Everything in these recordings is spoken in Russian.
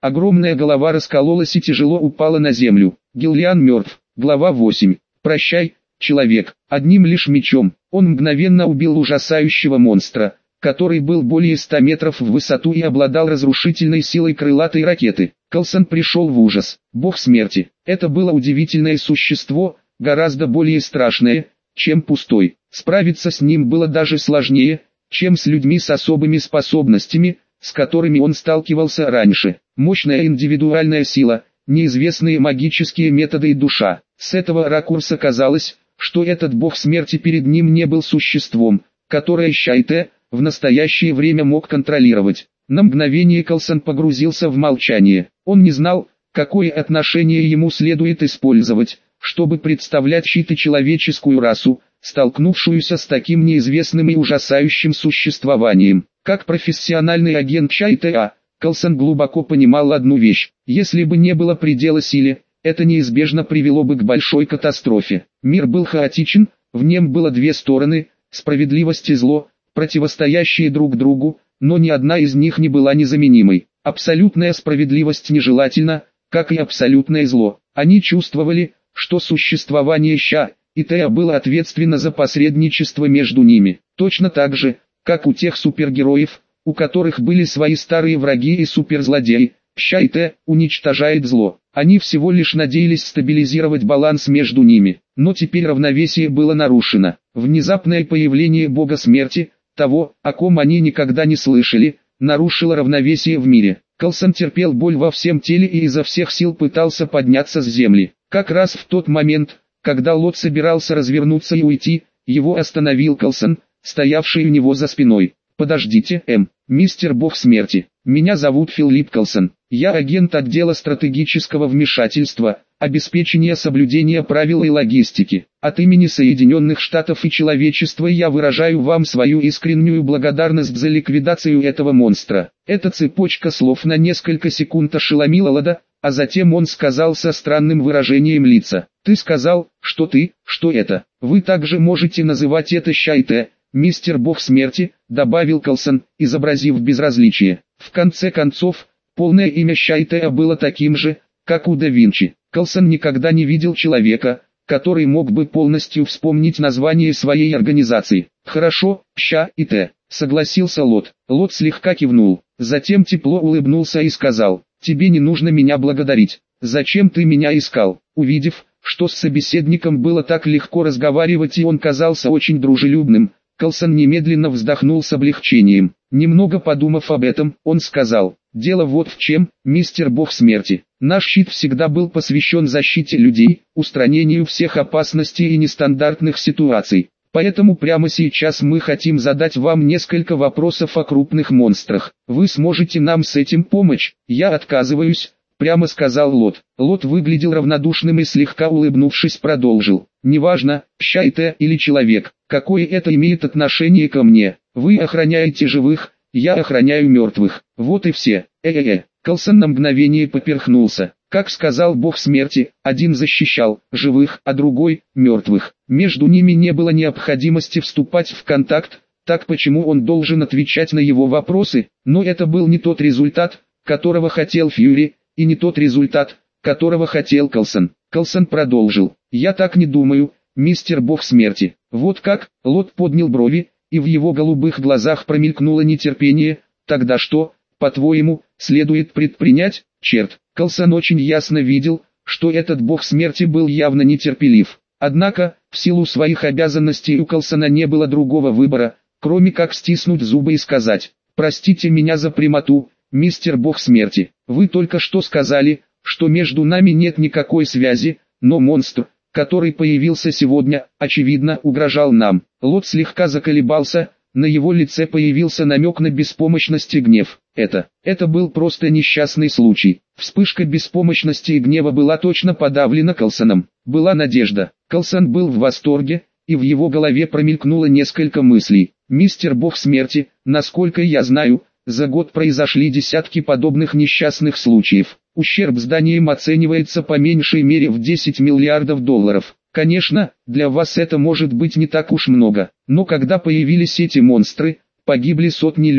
Огромная голова раскололась и тяжело упала на землю. Гиллиан мертв. Глава 8. Прощай, человек. Одним лишь мечом он мгновенно убил ужасающего монстра, который был более 100 метров в высоту и обладал разрушительной силой крылатой ракеты. Калсон пришел в ужас. Бог смерти. Это было удивительное существо, гораздо более страшное, чем пустой. Справиться с ним было даже сложнее, чем с людьми с особыми способностями, с которыми он сталкивался раньше. Мощная индивидуальная сила, неизвестные магические методы и душа. С этого ракурса казалось, что этот бог смерти перед ним не был существом, которое Шайте в настоящее время мог контролировать. На мгновение Калсон погрузился в молчание. Он не знал, какое отношение ему следует использовать, чтобы представлять чью-то человеческую расу, столкнувшуюся с таким неизвестным и ужасающим существованием. Как профессиональный агент Шайте, Калсон глубоко понимал одну вещь: если бы не было предела силе, это неизбежно привело бы к большой катастрофе. Мир был хаотичен, в нем было две стороны, справедливость и зло, противостоящие друг другу, но ни одна из них не была незаменимой. Абсолютная справедливость нежелательна, как и абсолютное зло. Они чувствовали, что существование Ша и Теа было ответственно за посредничество между ними. Точно так же, как у тех супергероев, у которых были свои старые враги и суперзлодеи, Ша и Теа уничтожает зло. Они всего лишь надеялись стабилизировать баланс между ними. Но теперь равновесие было нарушено. Внезапное появление бога смерти, того, о ком они никогда не слышали, нарушило равновесие в мире. Калсон терпел боль во всем теле и изо всех сил пытался подняться с земли. Как раз в тот момент, когда Лот собирался развернуться и уйти, его остановил Калсон, стоявший у него за спиной. «Подождите, мистер бог смерти. Меня зовут Филипп Калсон. Я агент отдела стратегического вмешательства, обеспечения соблюдения правил и логистики. От имени Соединенных Штатов и человечества я выражаю вам свою искреннюю благодарность за ликвидацию этого монстра». Эта цепочка слов на несколько секунд ошеломила Лода, а затем он сказал со странным выражением лица: «Ты сказал, что это? Вы также можете называть это Шайте, мистер бог смерти», добавил Калсон, изобразив безразличие. В конце концов, полное имя Шайтея было таким же, как у да Винчи. Калсон никогда не видел человека, который мог бы полностью вспомнить название своей организации. «Хорошо, Ша и Т», согласился Лот. Лот слегка кивнул, затем тепло улыбнулся и сказал: «Тебе не нужно меня благодарить. Зачем ты меня искал?» Увидев, что с собеседником было так легко разговаривать и он казался очень дружелюбным, Калсон немедленно вздохнул с облегчением. Немного подумав об этом, он сказал: «Дело вот в чем, мистер бог смерти. Наш щит всегда был посвящен защите людей, устранению всех опасностей и нестандартных ситуаций. Поэтому прямо сейчас мы хотим задать вам несколько вопросов о крупных монстрах. Вы сможете нам с этим помочь?» «Я отказываюсь», прямо сказал Лот. Лот выглядел равнодушным и слегка улыбнувшись продолжил: «Неважно, Шайте или человек, какое это имеет отношение ко мне. Вы охраняете живых, я охраняю мертвых. Вот и все». Калсон на мгновение поперхнулся. Как сказал бог смерти, один защищал живых, а другой – мертвых. Между ними не было необходимости вступать в контакт, так почему он должен отвечать на его вопросы? Но это был не тот результат, которого хотел Фьюри, и не тот результат, которого хотел Калсон. Калсон продолжил: «Я так не думаю, мистер бог смерти». «Вот как?» Лот поднял брови, и в его голубых глазах промелькнуло нетерпение. «Тогда что, по-твоему, следует предпринять?» Черт, Калсон очень ясно видел, что этот бог смерти был явно нетерпелив. Однако, в силу своих обязанностей у Калсона не было другого выбора, кроме как стиснуть зубы и сказать: «Простите меня за прямоту, мистер бог смерти. Вы только что сказали, что между нами нет никакой связи, но монстр, который появился сегодня, очевидно, угрожал нам». Лот слегка заколебался, на его лице появился намек на беспомощность и гнев. Это был просто несчастный случай. Вспышка беспомощности и гнева была точно подавлена Калсоном. Была надежда. Калсон был в восторге, и в его голове промелькнуло несколько мыслей. «Мистер бог смерти, насколько я знаю, за год произошли десятки подобных несчастных случаев. Ущерб зданиям оценивается по меньшей мере в 10 миллиардов долларов. Конечно, для вас это может быть не так уж много, но когда появились эти монстры, погибли сотни людей.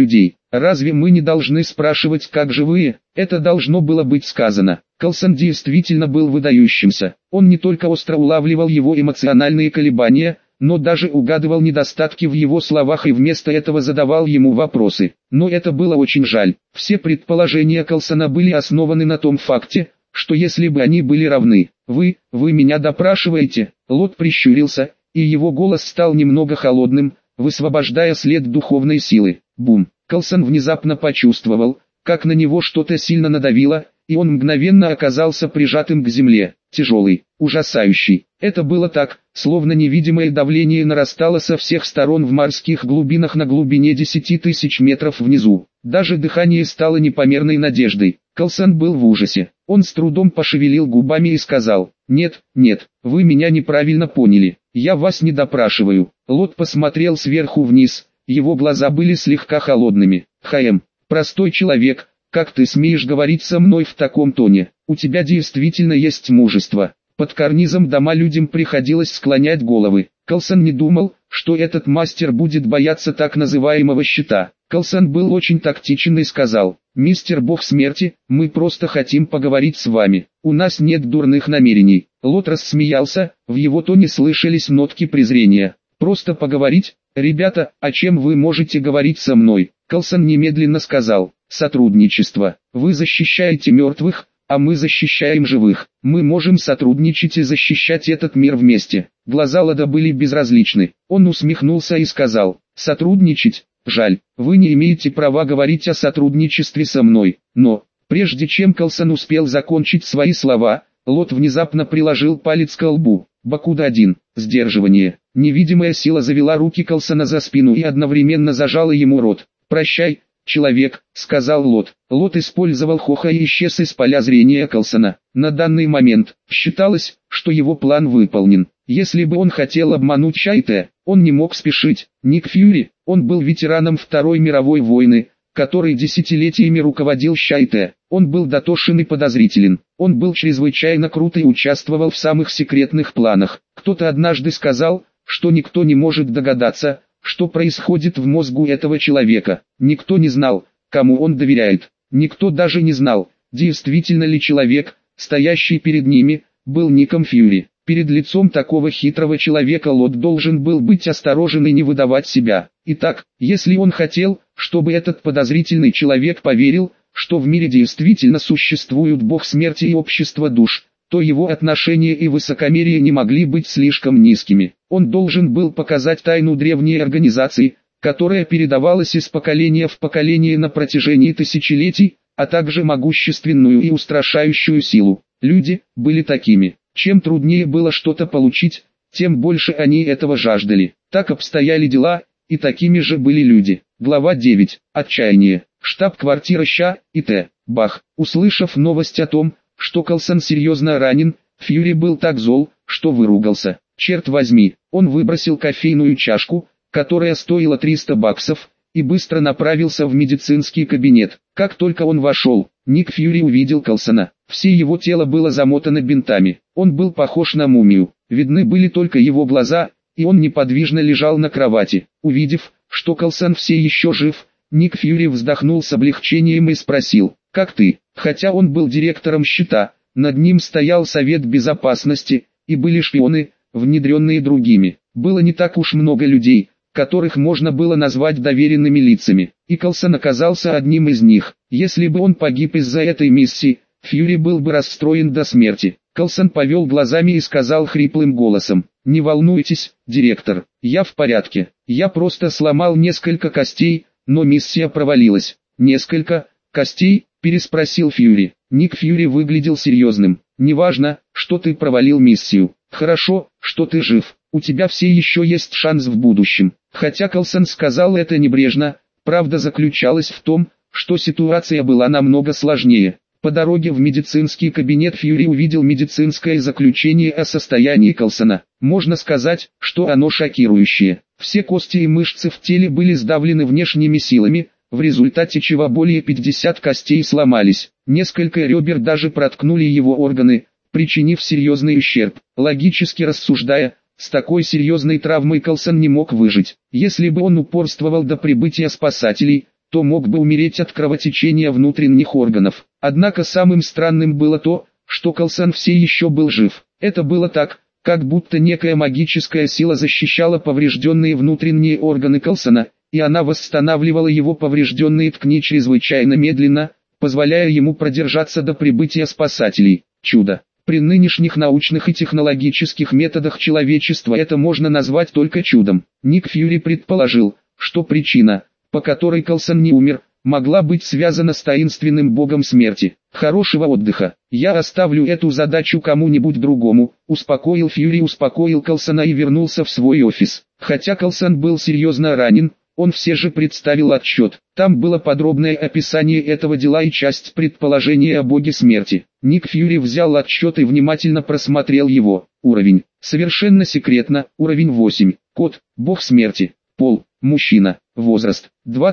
Разве мы не должны спрашивать, как живые? Это должно было быть сказано. Калсон действительно был выдающимся. Он не только остро улавливал его эмоциональные колебания, но даже угадывал недостатки в его словах и вместо этого задавал ему вопросы. Но это было очень жаль. Все предположения Калсона были основаны на том факте, что если бы они были равны, вы меня допрашиваете? Лот прищурился, и его голос стал немного холодным, высвобождая след духовной силы. Бум! Калсон внезапно почувствовал, как на него что-то сильно надавило, и он мгновенно оказался прижатым к земле, тяжелый, ужасающий. Это было так, словно невидимое давление нарастало со всех сторон в морских глубинах на глубине 10 тысяч метров внизу. Даже дыхание стало непомерной надеждой. Калсон был в ужасе. Он с трудом пошевелил губами и сказал: «Нет, вы меня неправильно поняли. Я вас не допрашиваю». Лот посмотрел сверху вниз, его глаза были слегка холодными. «Хаэм, простой человек, как ты смеешь говорить со мной в таком тоне? У тебя действительно есть мужество». Под карнизом дома людям приходилось склонять головы. Калсон не думал, что этот мастер будет бояться так называемого щита. Калсон был очень тактичен и сказал: «Мистер Бог Смерти, мы просто хотим поговорить с вами. У нас нет дурных намерений». Лот рассмеялся, в его тоне слышались нотки презрения. «Просто поговорить? Ребята, о чем вы можете говорить со мной?» Калсон немедленно сказал: «Сотрудничество. Вы защищаете мертвых, а мы защищаем живых. Мы можем сотрудничать и защищать этот мир вместе». Глаза Лода были безразличны. Он усмехнулся и сказал: «Сотрудничать? Жаль, вы не имеете права говорить о сотрудничестве со мной». Но, прежде чем Калсон успел закончить свои слова, Лот внезапно приложил палец к лбу. Бакуда-1. Сдерживание. Невидимая сила завела руки Калсона за спину и одновременно зажала ему рот. «Прощай, человек», — сказал Лот. Лот использовал Хоха и исчез из поля зрения Калсона. На данный момент считалось, что его план выполнен. Если бы он хотел обмануть Шайте, он не мог спешить. Ник Фьюри, он был ветераном Второй мировой войны, который десятилетиями руководил Шайте. Он был дотошен и подозрителен. Он был чрезвычайно крут и участвовал в самых секретных планах. Кто-то однажды сказал, что никто не может догадаться, что происходит в мозгу этого человека. Никто не знал, кому он доверяет. Никто даже не знал, действительно ли человек, стоящий перед ними, был Ником Фьюри. Перед лицом такого хитрого человека Лот должен был быть осторожен и не выдавать себя. Итак, если он хотел, чтобы этот подозрительный человек поверил, что в мире действительно существуют Бог Смерти и Общество Душ, то его отношения и высокомерие не могли быть слишком низкими. Он должен был показать тайну древней организации, которая передавалась из поколения в поколение на протяжении тысячелетий, а также могущественную и устрашающую силу. Люди были такими. Чем труднее было что-то получить, тем больше они этого жаждали. Так обстояли дела, и такими же были люди. Глава 9. Отчаяние. Штаб-квартира Ща и Т. Бах. Услышав новость о том, что Калсон серьезно ранен, Фьюри был так зол, что выругался. Черт возьми, он выбросил кофейную чашку, которая стоила $300, и быстро направился в медицинский кабинет. Как только он вошел, Ник Фьюри увидел Калсона. Все его тело было замотано бинтами. Он был похож на мумию. Видны были только его глаза, и он неподвижно лежал на кровати. Увидев, что Калсон все еще жив, Ник Фьюри вздохнул с облегчением и спросил: «Как ты?» Хотя он был директором щита, над ним стоял Совет Безопасности, и были шпионы, внедренные другими. Было не так уж много людей, которых можно было назвать доверенными лицами, и Калсон оказался одним из них. Если бы он погиб из-за этой миссии, Фьюри был бы расстроен до смерти. Калсон повел глазами и сказал хриплым голосом: «Не волнуйтесь, директор, я в порядке. Я просто сломал несколько костей, но миссия провалилась». «Несколько костей?» – переспросил Фьюри. Ник Фьюри выглядел серьезным. «Неважно, что ты провалил миссию. Хорошо, что ты жив. У тебя все еще есть шанс в будущем». Хотя Калсон сказал это небрежно, правда заключалась в том, что ситуация была намного сложнее. По дороге в медицинский кабинет Фьюри увидел медицинское заключение о состоянии Калсона. Можно сказать, что оно шокирующее. Все кости и мышцы в теле были сдавлены внешними силами, в результате чего более 50 костей сломались. Несколько ребер даже проткнули его органы, причинив серьезный ущерб. Логически рассуждая, с такой серьезной травмой Калсон не мог выжить. Если бы он упорствовал до прибытия спасателей, то мог бы умереть от кровотечения внутренних органов. Однако самым странным было то, что Калсан все еще был жив. Это было так, как будто некая магическая сила защищала поврежденные внутренние органы Калсана, и она восстанавливала его поврежденные ткани чрезвычайно медленно, позволяя ему продержаться до прибытия спасателей. Чудо. При нынешних научных и технологических методах человечества это можно назвать только чудом. Ник Фьюри предположил, что причина, по которой Калсан не умер, могла быть связана с таинственным богом смерти. Хорошего отдыха. Я оставлю эту задачу кому-нибудь другому, успокоил Калсана и вернулся в свой офис. Хотя Калсан был серьезно ранен, он все же представил отчет. Там было подробное описание этого дела и часть предположения о боге смерти. Ник Фьюри взял отчет и внимательно просмотрел его. Уровень. Совершенно секретно. Уровень 8. Код. Бог смерти. Пол. Мужчина. Возраст.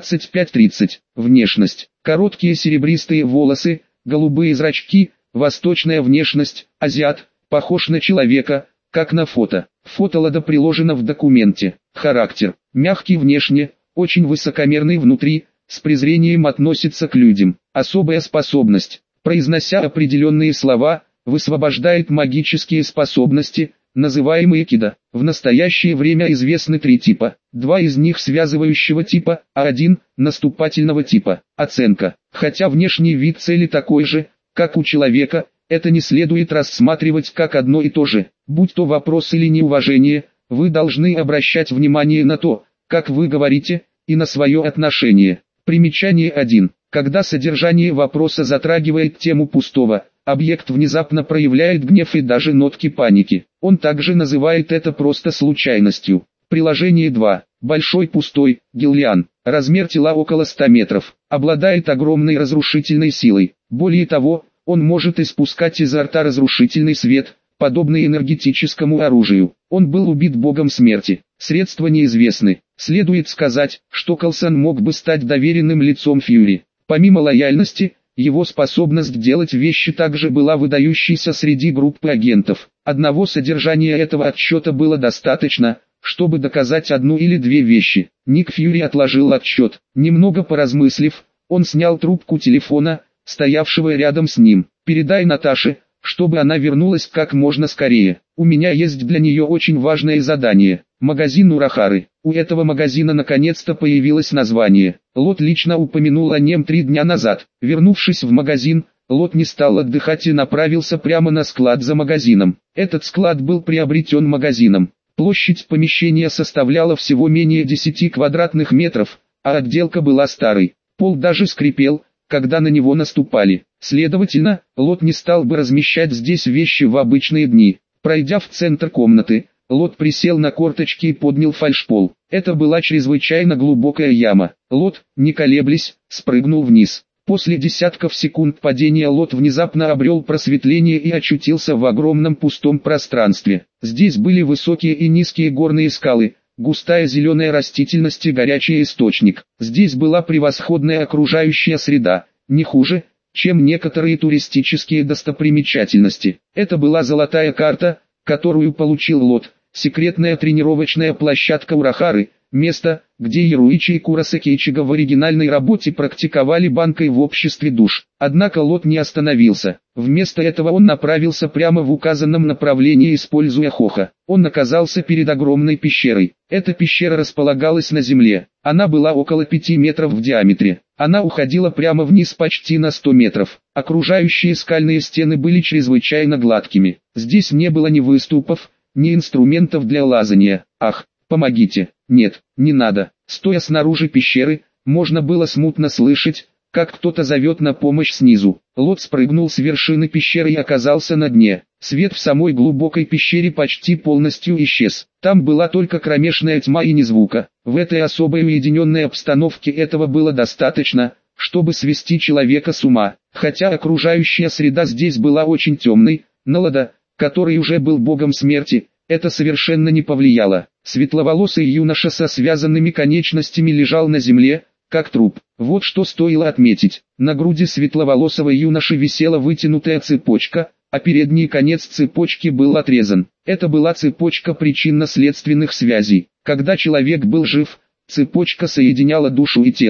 25-30. Внешность. Короткие серебристые волосы, голубые зрачки, восточная внешность, азиат, похож на человека, как на фото. Фотолада приложено в документе. Характер. Мягкий внешне, очень высокомерный внутри, с презрением относится к людям. Особая способность. Произнося определенные слова, высвобождает магические способности, называемые кида. В настоящее время известны 3 типа. 2 из них связывающего типа, а 1 наступательного типа. Оценка. Хотя внешний вид цели такой же, как у человека, это не следует рассматривать как одно и то же. Будь то вопрос или неуважение, вы должны обращать внимание на то, как вы говорите, и на свое отношение. Примечание 1. Когда содержание вопроса затрагивает тему пустого, объект внезапно проявляет гнев и даже нотки паники. Он также называет это просто случайностью. Приложение 2. Большой пустой, Гиллиан. Размер тела около 100 метров. Обладает огромной разрушительной силой. Более того, он может испускать изо рта разрушительный свет, подобный энергетическому оружию. Он был убит богом смерти. Средства неизвестны. Следует сказать, что Калсан мог бы стать доверенным лицом Фьюри. Помимо лояльности, его способность делать вещи также была выдающейся среди группы агентов. Одного содержания этого отчета было достаточно, чтобы доказать одну или 2 вещи. Ник Фьюри отложил отчет. Немного поразмыслив, он снял трубку телефона, стоявшего рядом с ним. «Передай Наташе, чтобы она вернулась как можно скорее. У меня есть для нее очень важное задание. Магазин Урахары». У этого магазина наконец-то появилось название. Лот лично упомянул о нем 3 дня назад. Вернувшись в магазин, Лот не стал отдыхать и направился прямо на склад за магазином. Этот склад был приобретен магазином. Площадь помещения составляла всего менее 10 квадратных метров, а отделка была старой. Пол даже скрипел, когда на него наступали. Следовательно, Лот не стал бы размещать здесь вещи в обычные дни. Пройдя в центр комнаты, Лот присел на корточки и поднял фальшпол. Это была чрезвычайно глубокая яма. Лот, не колеблясь, спрыгнул вниз. После десятков секунд падения Лот внезапно обрел просветление и очутился в огромном пустом пространстве. Здесь были высокие и низкие горные скалы, густая зеленая растительность и горячий источник. Здесь была превосходная окружающая среда, не хуже, чем некоторые туристические достопримечательности. Это была золотая карта, которую получил Лот, секретная тренировочная площадка Урахары, место, где Яруичи и Курасаки Ичиго в оригинальной работе практиковали банкой в обществе душ. Однако Лот не остановился. Вместо этого он направился прямо в указанном направлении, используя Хоха. Он оказался перед огромной пещерой. Эта пещера располагалась на земле. Она была около 5 метров в диаметре. Она уходила прямо вниз почти на 100 метров. Окружающие скальные стены были чрезвычайно гладкими. Здесь не было ни выступов, ни инструментов для лазания. Ах, помогите! Нет, не надо. Стоя снаружи пещеры, можно было смутно слышать, как кто-то зовет на помощь снизу. Лот спрыгнул с вершины пещеры и оказался на дне. Свет в самой глубокой пещере почти полностью исчез. Там была только кромешная тьма и ни звука. В этой особой уединенной обстановке этого было достаточно, чтобы свести человека с ума. Хотя окружающая среда здесь была очень темной, на Лода, который уже был богом смерти, это совершенно не повлияло. Светловолосый юноша со связанными конечностями лежал на земле, как труп. Вот что стоило отметить. На груди светловолосого юноши висела вытянутая цепочка, а передний конец цепочки был отрезан. Это была цепочка причинно-следственных связей. Когда человек был жив, цепочка соединяла душу и тело.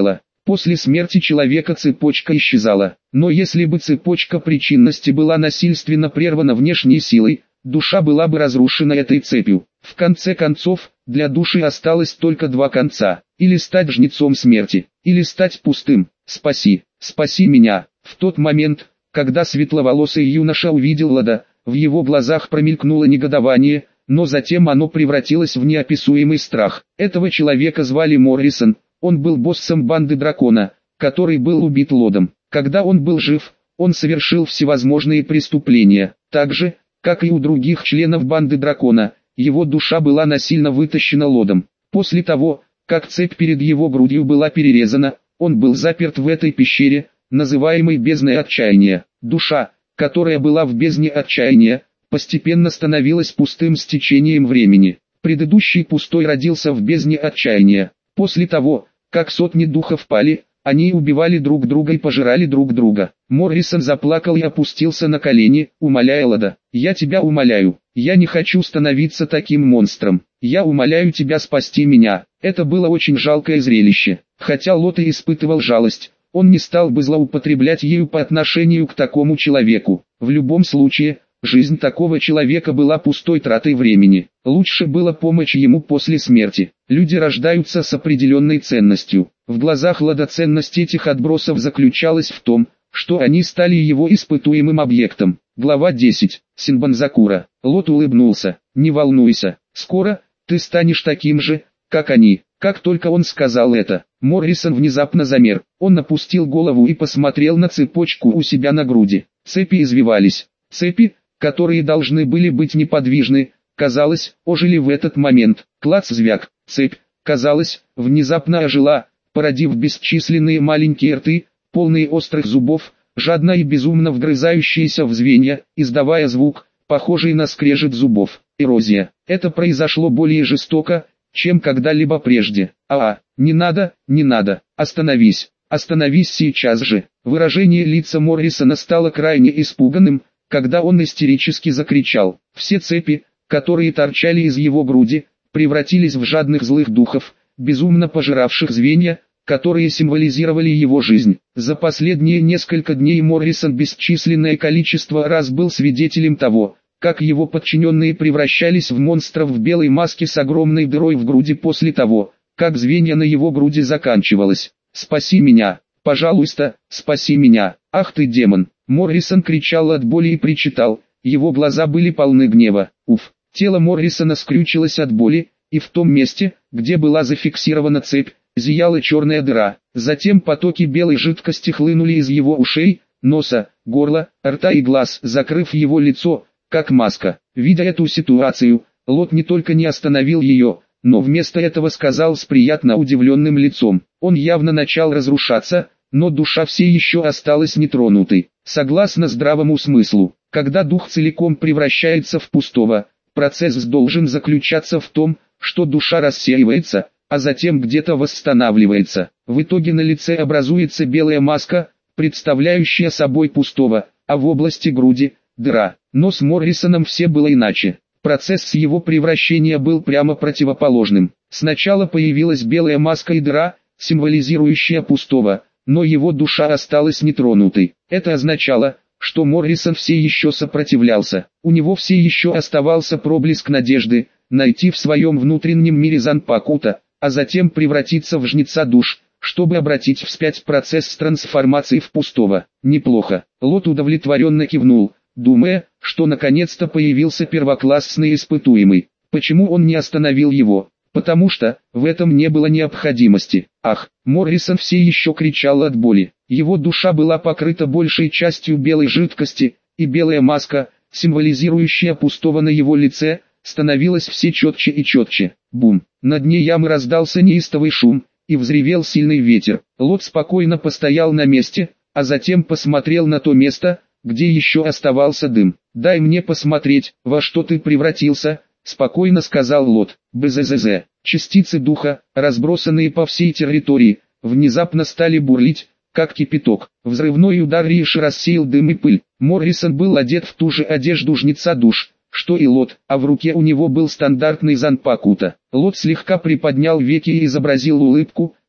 После смерти человека цепочка исчезала. Но если бы цепочка причинности была насильственно прервана внешней силой, душа была бы разрушена этой цепью. В конце концов, для души осталось только два конца: или стать жнецом смерти, или стать пустым. Спаси, спаси меня. В тот момент, когда светловолосый юноша увидел Лода, в его глазах промелькнуло негодование, но затем оно превратилось в неописуемый страх. Этого человека звали Моррисон, он был боссом банды Дракона, который был убит Лодом. Когда он был жив, он совершил всевозможные преступления. Так же, как и у других членов банды Дракона, его душа была насильно вытащена Лодом. После того, как цепь перед его грудью была перерезана, он был заперт в этой пещере, называемой бездной отчаяния. Душа, которая была в бездне отчаяния, постепенно становилась пустым с течением времени. Предыдущий пустой родился в бездне отчаяния. После того, как сотни духов пали, они убивали друг друга и пожирали друг друга. Моррисон заплакал и опустился на колени, умоляя Лода: «Я тебя умоляю, я не хочу становиться таким монстром. Я умоляю тебя спасти меня». Это было очень жалкое зрелище. Хотя Лод и испытывал жалость, он не стал бы злоупотреблять ею по отношению к такому человеку. В любом случае, жизнь такого человека была пустой тратой времени. Лучше было помочь ему после смерти. Люди рождаются с определенной ценностью. В глазах Лода ценность этих отбросов заключалась в том, что они стали его испытуемым объектом. Глава 10. Синбанзакура. Лод улыбнулся. «Не волнуйся, скоро ты станешь таким же, как они». Как только он сказал это, Моррисон внезапно замер. Он опустил голову и посмотрел на цепочку у себя на груди. Цепи извивались. Цепи, которые должны были быть неподвижны, казалось, ожили в этот момент. Клац-звяк. Цепь, казалось, внезапно ожила, породив бесчисленные маленькие рты, полные острых зубов, жадно и безумно вгрызающиеся в звенья, издавая звук, похожий на скрежет зубов. Эрозия. Это произошло более жестоко, чем когда-либо прежде. Не надо, не надо, остановись, остановись сейчас же. Выражение лица Моррисона стало крайне испуганным, когда он истерически закричал. Все цепи, которые торчали из его груди, превратились в жадных злых духов, безумно пожиравших звенья, которые символизировали его жизнь. За последние несколько дней Моррисон бесчисленное количество раз был свидетелем того, как его подчиненные превращались в монстров в белой маске с огромной дырой в груди после того, как звенья на его груди заканчивалось. «Спаси меня, пожалуйста, спаси меня, ах ты демон!» Моррисон кричал от боли и причитал, его глаза были полны гнева. Тело Моррисона скрючилось от боли, и в том месте, где была зафиксирована цепь, зияла черная дыра. Затем потоки белой жидкости хлынули из его ушей, носа, горла, рта и глаз, закрыв его лицо, как маска. Видя эту ситуацию, Лод не только не остановил ее, но вместо этого сказал с приятно удивленным лицом: «Он явно начал разрушаться, но душа все еще осталась нетронутой». Согласно здравому смыслу, когда дух целиком превращается в пустого, процесс должен заключаться в том, что душа рассеивается, а затем где-то восстанавливается. В итоге на лице образуется белая маска, представляющая собой пустого, а в области груди – дыра. Но с Моррисоном все было иначе. Процесс его превращения был прямо противоположным. Сначала появилась белая маска и дыра, символизирующая пустого, но его душа осталась нетронутой. Это означало, что Моррисон все еще сопротивлялся. У него все еще оставался проблеск надежды найти в своем внутреннем мире Занпакута, а затем превратиться в жнеца душ, чтобы обратить вспять процесс трансформации в пустого. Неплохо. Лот удовлетворенно кивнул, думая, что наконец-то появился первоклассный испытуемый. Почему он не остановил его? Потому что в этом не было необходимости. Моррисон все еще кричал от боли. Его душа была покрыта большей частью белой жидкости, и белая маска, символизирующая пустого на его лице, становилась все четче и четче. Бум! На дне ямы раздался неистовый шум, и взревел сильный ветер. Лот спокойно постоял на месте, а затем посмотрел на то место, где еще оставался дым. «Дай мне посмотреть, во что ты превратился», — спокойно сказал Лот. Бззз. Частицы духа, разбросанные по всей территории, внезапно стали бурлить, как кипяток. Взрывной удар Риши рассеял дым и пыль. Моррисон был одет в ту же одежду жнеца душ, что и Лот, а в руке у него был стандартный Занпакута. Лот слегка приподнял веки и изобразил улыбку,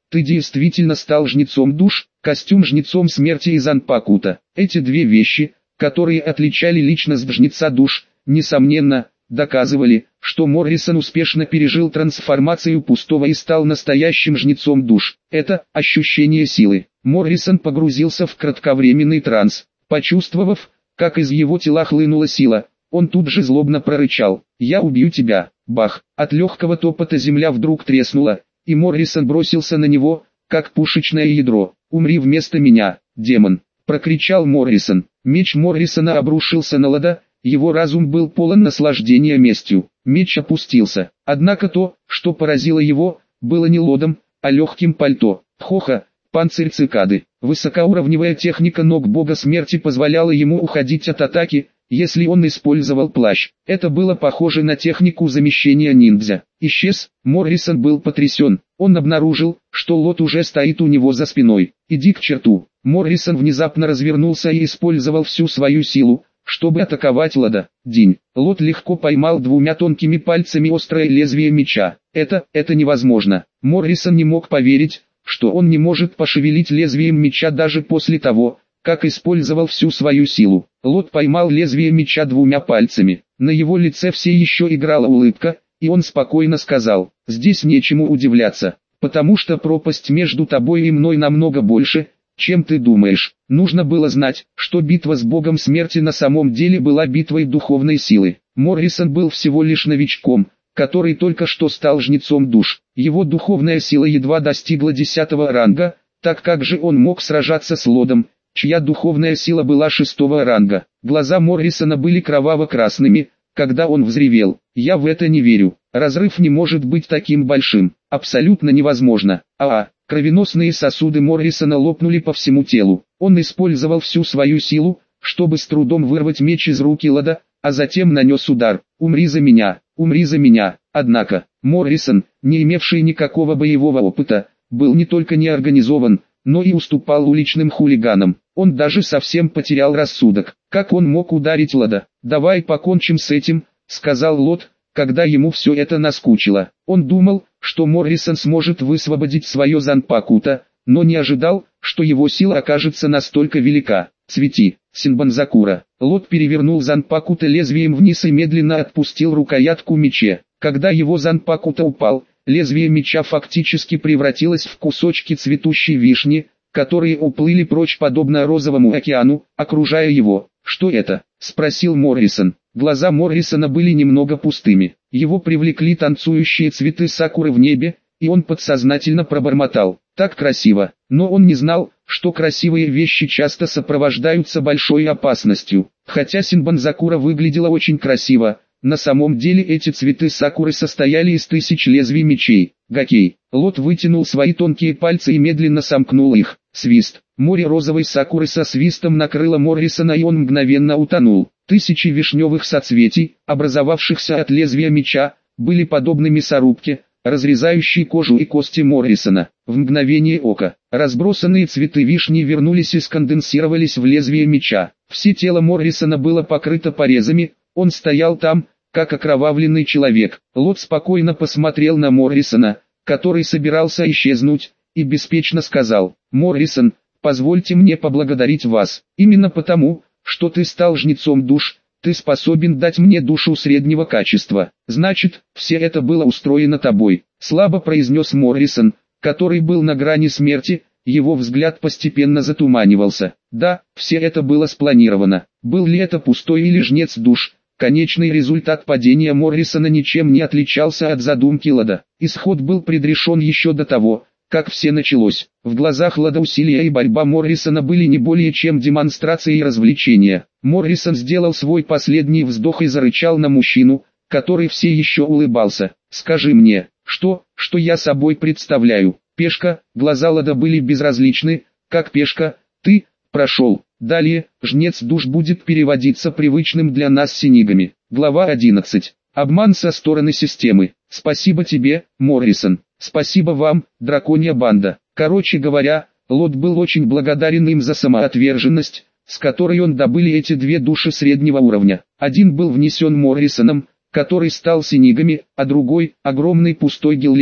ты действительно стал жнецом душ, костюм жнецом смерти из Анпакута. Эти две вещи, которые отличали личность жнеца душ, несомненно, доказывали, что Моррисон успешно пережил трансформацию пустого и стал настоящим жнецом душ. Это ощущение силы. Моррисон погрузился в кратковременный транс. Почувствовав, как из его тела хлынула сила, он тут же злобно прорычал: «Я убью тебя!» Бах! От легкого топота земля вдруг треснула, и Моррисон бросился на него, как пушечное ядро. «Умри вместо меня, демон!» — прокричал Моррисон. Меч Моррисона обрушился на Лода, его разум был полон наслаждения местью. Меч опустился. Однако то, что поразило его, было не Лодом, а легким пальто. Хоха, панцирь цикады. Высокоуровневая техника ног бога смерти позволяла ему уходить от атаки, если он использовал плащ. Это было похоже на технику замещения ниндзя. Исчез. Моррисон был потрясен. Он обнаружил, что Лод уже стоит у него за спиной. «Иди к черту!» Моррисон внезапно развернулся и использовал всю свою силу, чтобы атаковать Лода. Динь. Лод легко поймал двумя тонкими пальцами острое лезвие меча. Это невозможно. Моррисон не мог поверить, что он не может пошевелить лезвием меча даже после того, как использовал всю свою силу. Лод поймал лезвие меча двумя пальцами. На его лице все еще играла улыбка, и он спокойно сказал: «Здесь нечему удивляться, потому что пропасть между тобой и мной намного больше, чем ты думаешь». Нужно было знать, что битва с богом смерти на самом деле была битвой духовной силы. Моррисон был всего лишь новичком, который только что стал жнецом душ. Его духовная сила едва достигла 10-го ранга, так как же он мог сражаться с Лодом, чья духовная сила была 6-го ранга. Глаза Моррисона были кроваво-красными, когда он взревел: «Я в это не верю. Разрыв не может быть таким большим. Абсолютно невозможно». Кровеносные сосуды Моррисона лопнули по всему телу. Он использовал всю свою силу, чтобы с трудом вырвать меч из руки Лода, а затем нанес удар. «Умри за меня! Умри за меня!» Однако, Моррисон, не имевший никакого боевого опыта, был не только неорганизован, но и уступал уличным хулиганам. Он даже совсем потерял рассудок. Как он мог ударить Лода? «Давай покончим с этим», — сказал Лод, когда ему все это наскучило. Он думал, что Моррисон сможет высвободить свое Занпакута, но не ожидал, что его сила окажется настолько велика. «Цвети, Синбанзакура». Лод перевернул Занпакута лезвием вниз и медленно отпустил рукоятку меча. Когда его Занпакута упал, лезвие меча фактически превратилось в кусочки цветущей вишни, которые уплыли прочь подобно розовому океану, окружая его. «Что это?» — спросил Моррисон. Глаза Моррисона были немного пустыми. Его привлекли танцующие цветы сакуры в небе, и он подсознательно пробормотал: «Так красиво». Но он не знал, что красивые вещи часто сопровождаются большой опасностью. Хотя Синбанзакура выглядела очень красиво, на самом деле эти цветы сакуры состояли из тысяч лезвий мечей. Гакей. Лод вытянул свои тонкие пальцы и медленно сомкнул их. Свист. Море розовой сакуры со свистом накрыло Моррисона, и он мгновенно утонул. Тысячи вишневых соцветий, образовавшихся от лезвия меча, были подобны мясорубке, разрезающей кожу и кости Моррисона. В мгновение ока, разбросанные цветы вишни вернулись и сконденсировались в лезвие меча. Все тело Моррисона было покрыто порезами, он стоял там, как окровавленный человек. Лод спокойно посмотрел на Моррисона, который собирался исчезнуть, и беспечно сказал: «Моррисон, позвольте мне поблагодарить вас. Именно потому, что ты стал жнецом душ, ты способен дать мне душу среднего качества. Значит, все это было устроено тобой», — слабо произнес Моррисон, который был на грани смерти. Его взгляд постепенно затуманивался. Да, все это было спланировано. Был ли это пустой или жнец душ? Конечный результат падения Моррисона ничем не отличался от задумки Лода. Исход был предрешен еще до того, как все началось. В глазах Лода усилия и борьба Моррисона были не более чем демонстрацией развлечения. Моррисон сделал свой последний вздох и зарычал на мужчину, который все еще улыбался. «Скажи мне, что я собой представляю?» Пешка. Глаза Лода были безразличны. «Как пешка, ты прошел». Далее, жнец душ будет переводиться привычным для нас синигами. Глава 11. Обман со стороны системы. Спасибо тебе, Моррисон. Спасибо вам, драконья банда. Короче говоря, Лод был очень благодарен им за самоотверженность, с которой он добыли эти две души среднего уровня. Один был внесен Моррисоном, который стал синигами, а другой — огромный пустой Гиллиан.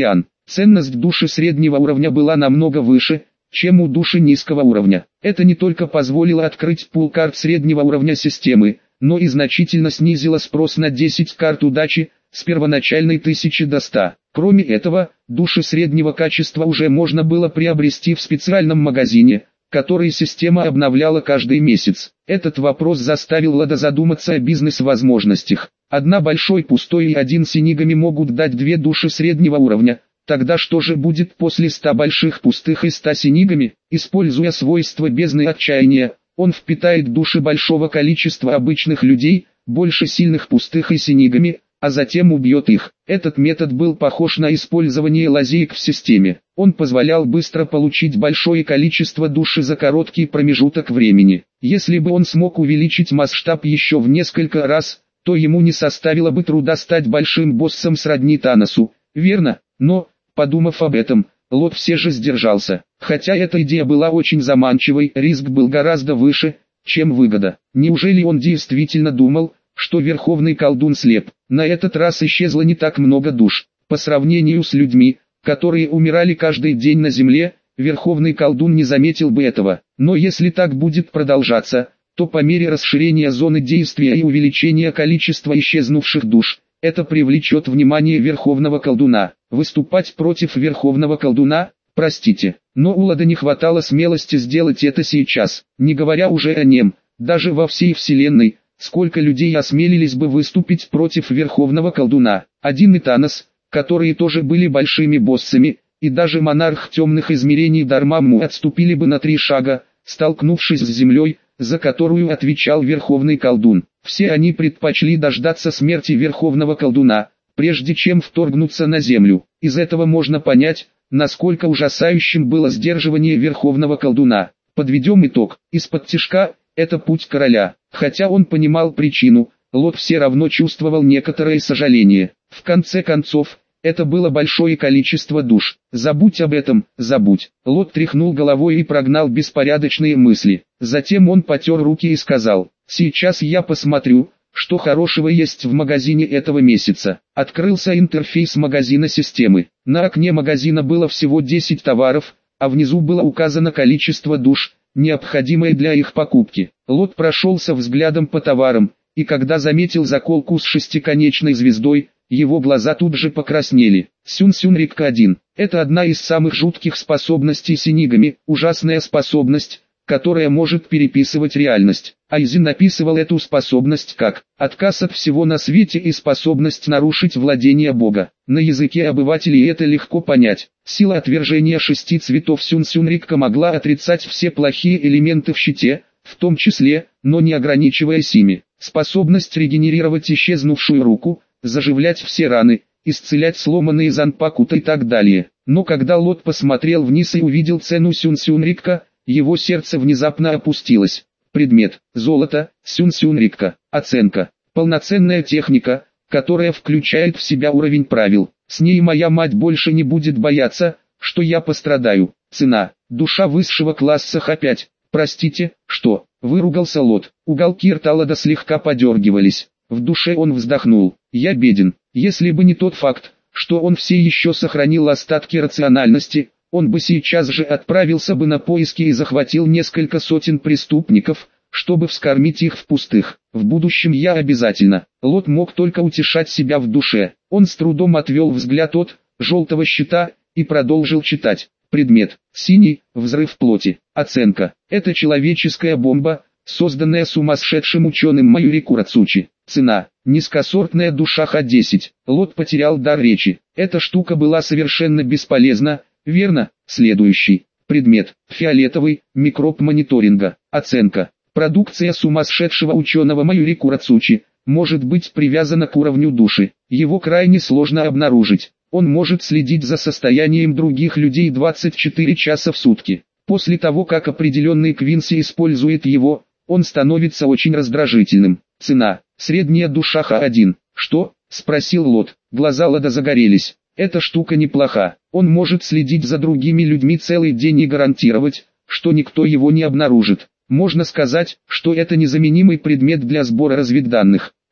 Ценность души среднего уровня была намного выше, чем у души низкого уровня. Это не только позволило открыть пул карт среднего уровня системы, но и значительно снизило спрос на 10 карт удачи, с первоначальной 1000 до 100. Кроме этого, души среднего качества уже можно было приобрести в специальном магазине, который система обновляла каждый месяц. Этот вопрос заставил Лада задуматься о бизнес-возможностях. Одна большой пустой и один синигами могут дать 2 души среднего уровня. Тогда что же будет после 100 больших пустых и 100 синигами? Используя свойства бездны отчаяния, он впитает души большого количества обычных людей, больше сильных пустых и синигами, а затем убьет их. Этот метод был похож на использование лазеек в системе. Он позволял быстро получить большое количество души за короткий промежуток времени. Если бы он смог увеличить масштаб еще в несколько раз, то ему не составило бы труда стать большим боссом сродни Таносу, верно? Но, подумав об этом, Лот все же сдержался. Хотя эта идея была очень заманчивой, риск был гораздо выше, чем выгода. Неужели он действительно думал, что Верховный Колдун слеп? На этот раз исчезло не так много душ. По сравнению с людьми, которые умирали каждый день на земле, Верховный Колдун не заметил бы этого. Но если так будет продолжаться, то по мере расширения зоны действия и увеличения количества исчезнувших душ, это привлечет внимание Верховного Колдуна. Выступать против Верховного Колдуна? Простите, но у Лада не хватало смелости сделать это сейчас, не говоря уже о нем, даже во всей вселенной. Сколько людей осмелились бы выступить против Верховного Колдуна? Один и Танос, которые тоже были большими боссами, и даже монарх темных измерений Дармамму отступили бы на 3 шага, столкнувшись с землей, за которую отвечал Верховный Колдун. Все они предпочли дождаться смерти Верховного Колдуна, прежде чем вторгнуться на землю. Из этого можно понять, насколько ужасающим было сдерживание Верховного Колдуна. Подведем итог. Из-под тишка – это путь короля. Хотя он понимал причину, Лот все равно чувствовал некоторое сожаление. В конце концов, это было большое количество душ. Забудь об этом, забудь. Лот тряхнул головой и прогнал беспорядочные мысли. Затем он потер руки и сказал: «Сейчас я посмотрю, что хорошего есть в магазине этого месяца». Открылся интерфейс магазина системы. На окне магазина было всего 10 товаров, а внизу было указано количество душ, необходимое для их покупки. Лот прошелся взглядом по товарам, и когда заметил заколку с 6-конечной звездой, его глаза тут же покраснели. Сюн-Сюн-Рикка 1. Это одна из самых жутких способностей синигами, ужасная способность, которая может переписывать реальность. Айзен описывал эту способность как «отказ от всего на свете и способность нарушить владение Бога». На языке обывателей это легко понять. Сила отвержения 6 цветов Сюн-Сюн-Рикка могла отрицать все плохие элементы в щите, в том числе, но не ограничиваясь ими. Способность регенерировать исчезнувшую руку, заживлять все раны, исцелять сломанные занпакута и так далее. Но когда Лот посмотрел вниз и увидел цену Сюн-Сюн-Рикка, его сердце внезапно опустилось. Предмет: золото, Сюн-Сюн-Рикка. Оценка: полноценная техника, которая включает в себя уровень правил. С ней моя мать больше не будет бояться, что я пострадаю. Цена: душа высшего класса Х5. Простите, что? Выругался Лот. Уголки рта Лада слегка подергивались. В душе он вздохнул. Я беден. Если бы не тот факт, что он все еще сохранил остатки рациональности, он бы сейчас же отправился бы на поиски и захватил несколько сотен преступников, чтобы вскормить их в пустых. В будущем я обязательно. Лот мог только утешать себя в душе. Он с трудом отвел взгляд от желтого щита и продолжил читать. Предмет: синий, взрыв плоти. Оценка: это человеческая бомба, созданная сумасшедшим ученым Майори Курацучи. Цена: низкосортная душа Х10. Лот потерял дар речи. Эта штука была совершенно бесполезна, верно? Следующий. Предмет: фиолетовый, микроб мониторинга. Оценка: продукция сумасшедшего ученого Майори Курацучи может быть привязана к уровню души. Его крайне сложно обнаружить. Он может следить за состоянием других людей 24 часа в сутки. После того, как определенный Квинси использует его, он становится очень раздражительным. Цена: средняя душа Х1. Что? Спросил Лот. Глаза Лада загорелись. Эта штука неплоха. Он может следить за другими людьми целый день и гарантировать, что никто его не обнаружит. Можно сказать, что это незаменимый предмет для сбора разведданных.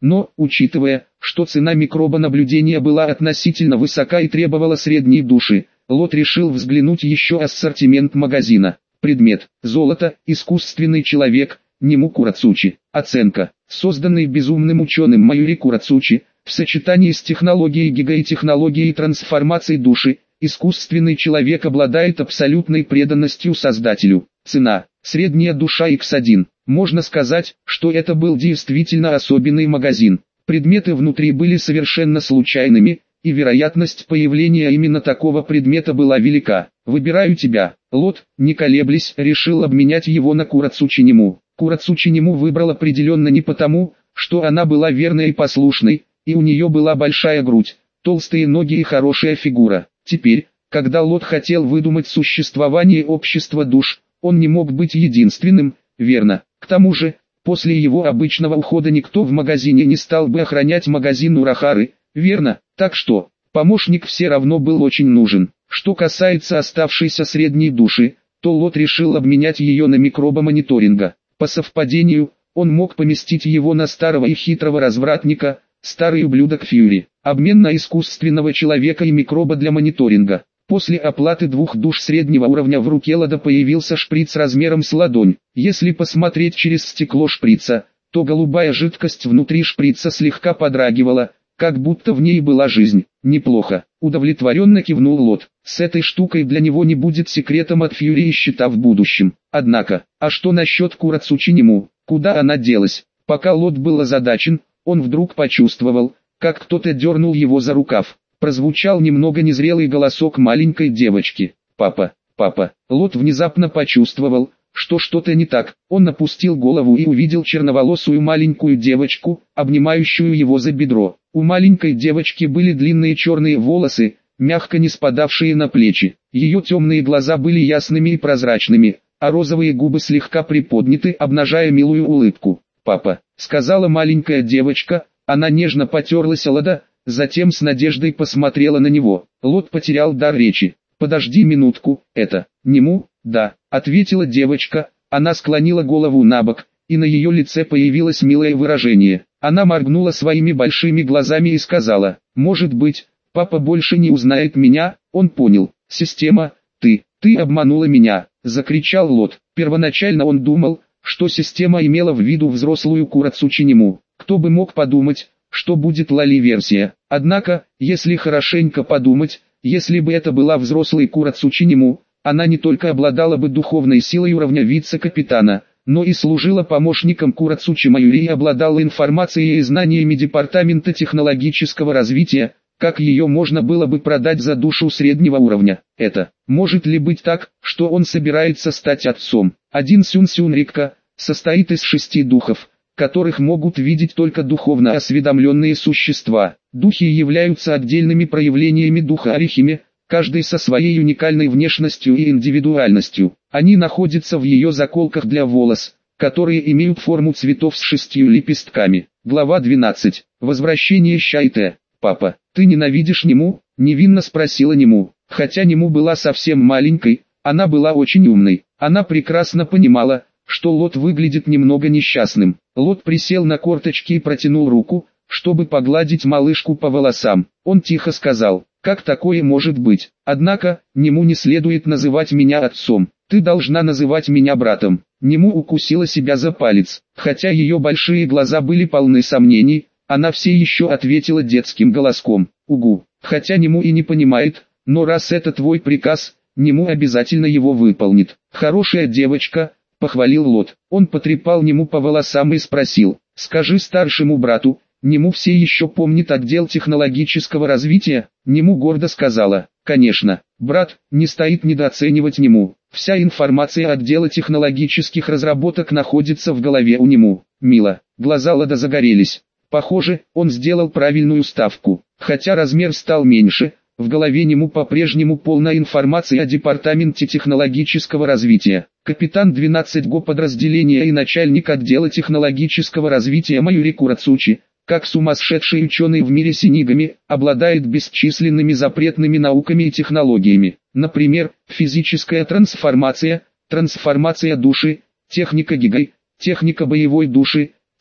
Но, учитывая, что цена микробонаблюдения была относительно высока и требовала средней души, Лот решил взглянуть еще ассортимент магазина. Предмет: золото, искусственный человек, Нему Курацучи. Оценка: созданный безумным ученым Майори Курацучи, в сочетании с технологией Гига и технологией трансформации души, искусственный человек обладает абсолютной преданностью Создателю. Цена: средняя душа X1. Можно сказать, что это был действительно особенный магазин. Предметы внутри были совершенно случайными, и вероятность появления именно такого предмета была велика. «Выбираю тебя». Лот, не колеблясь, решил обменять его на Курацучи Нему. Курацучи Нему выбрал определенно не потому, что она была верной и послушной, и у нее была большая грудь, толстые ноги и хорошая фигура. Теперь, когда Лот хотел выдумать существование общества душ, он не мог быть единственным, верно. К тому же, после его обычного ухода никто в магазине не стал бы охранять магазин Урахары, верно? Так что, помощник все равно был очень нужен. Что касается оставшейся средней души, то Лот решил обменять ее на микробомониторинга. По совпадению, он мог поместить его на старого и хитрого развратника, старый ублюдок Фьюри. Обмен на искусственного человека и микроба для мониторинга. После оплаты 2 душ среднего уровня в руке Лода появился шприц размером с ладонь. Если посмотреть через стекло шприца, то голубая жидкость внутри шприца слегка подрагивала, как будто в ней была жизнь. Неплохо. Удовлетворенно кивнул Лот. С этой штукой для него не будет секретом от Фьюри и счета в будущем. Однако, а что насчет Курацучи Нему? Куда она делась? Пока Лот был озадачен, он вдруг почувствовал, как кто-то дернул его за рукав. Прозвучал немного незрелый голосок маленькой девочки. «Папа, папа». Лот внезапно почувствовал, что что-то не так. Он опустил голову и увидел черноволосую маленькую девочку, обнимающую его за бедро. У маленькой девочки были длинные черные волосы, мягко не спадавшие на плечи. Ее темные глаза были ясными и прозрачными, а розовые губы слегка приподняты, обнажая милую улыбку. «Папа», — сказала маленькая девочка, она нежно потерлась о Лода, затем с надеждой посмотрела на него. Лот потерял дар речи. «Подожди минутку, это Нему?» «Да», — ответила девочка, она склонила голову набок, и на ее лице появилось милое выражение. Она моргнула своими большими глазами и сказала: «Может быть, папа больше не узнает меня?» Он понял. «Система, ты обманула меня!» — закричал Лот. Первоначально он думал, что система имела в виду взрослую Курацучи Нему. Кто бы мог подумать, что будет Лали-версия. Однако, если хорошенько подумать, если бы это была взрослая Курацучи Нему, она не только обладала бы духовной силой уровня вице-капитана, но и служила помощником Курацучи Майори и обладала информацией и знаниями Департамента технологического развития, как ее можно было бы продать за душу среднего уровня. Это может ли быть так, что он собирается стать отцом? Один Сюн Рикка состоит из 6 духов, которых могут видеть только духовно осведомленные существа. Духи являются отдельными проявлениями духа Арихиме, каждый со своей уникальной внешностью и индивидуальностью. Они находятся в ее заколках для волос, которые имеют форму цветов с 6 лепестками. Глава 12. Возвращение Щайте. «Папа, ты ненавидишь Нему?» — невинно спросила Нему. Хотя Нему была совсем маленькой, она была очень умной. Она прекрасно понимала, что Лот выглядит немного несчастным. Лот присел на корточки и протянул руку, чтобы погладить малышку по волосам. Он тихо сказал: «Как такое может быть? Однако, Нему не следует называть меня отцом. Ты должна называть меня братом». Нему укусила себя за палец. Хотя ее большие глаза были полны сомнений, она все еще ответила детским голоском: «Угу». Хотя Нему и не понимает, но раз это твой приказ, Нему обязательно его выполнит. «Хорошая девочка», — похвалил Лот. Он потрепал Нему по волосам и спросил: «Скажи старшему брату, Нему все еще помнит отдел технологического развития?» Нему гордо сказала: «Конечно, брат, не стоит недооценивать Нему. Вся информация отдела технологических разработок находится в голове у Нему». Мило. Глаза Лода загорелись. Похоже, он сделал правильную ставку. Хотя размер стал меньше, в голове Нему по-прежнему полна информация о Департаменте технологического развития. Капитан 12-го подразделения и начальник отдела технологического развития Майори Курацучи, как сумасшедший ученый в мире синигами, обладает бесчисленными запретными науками и технологиями. Например, физическая трансформация, трансформация души, техника гигай, техника боевой души,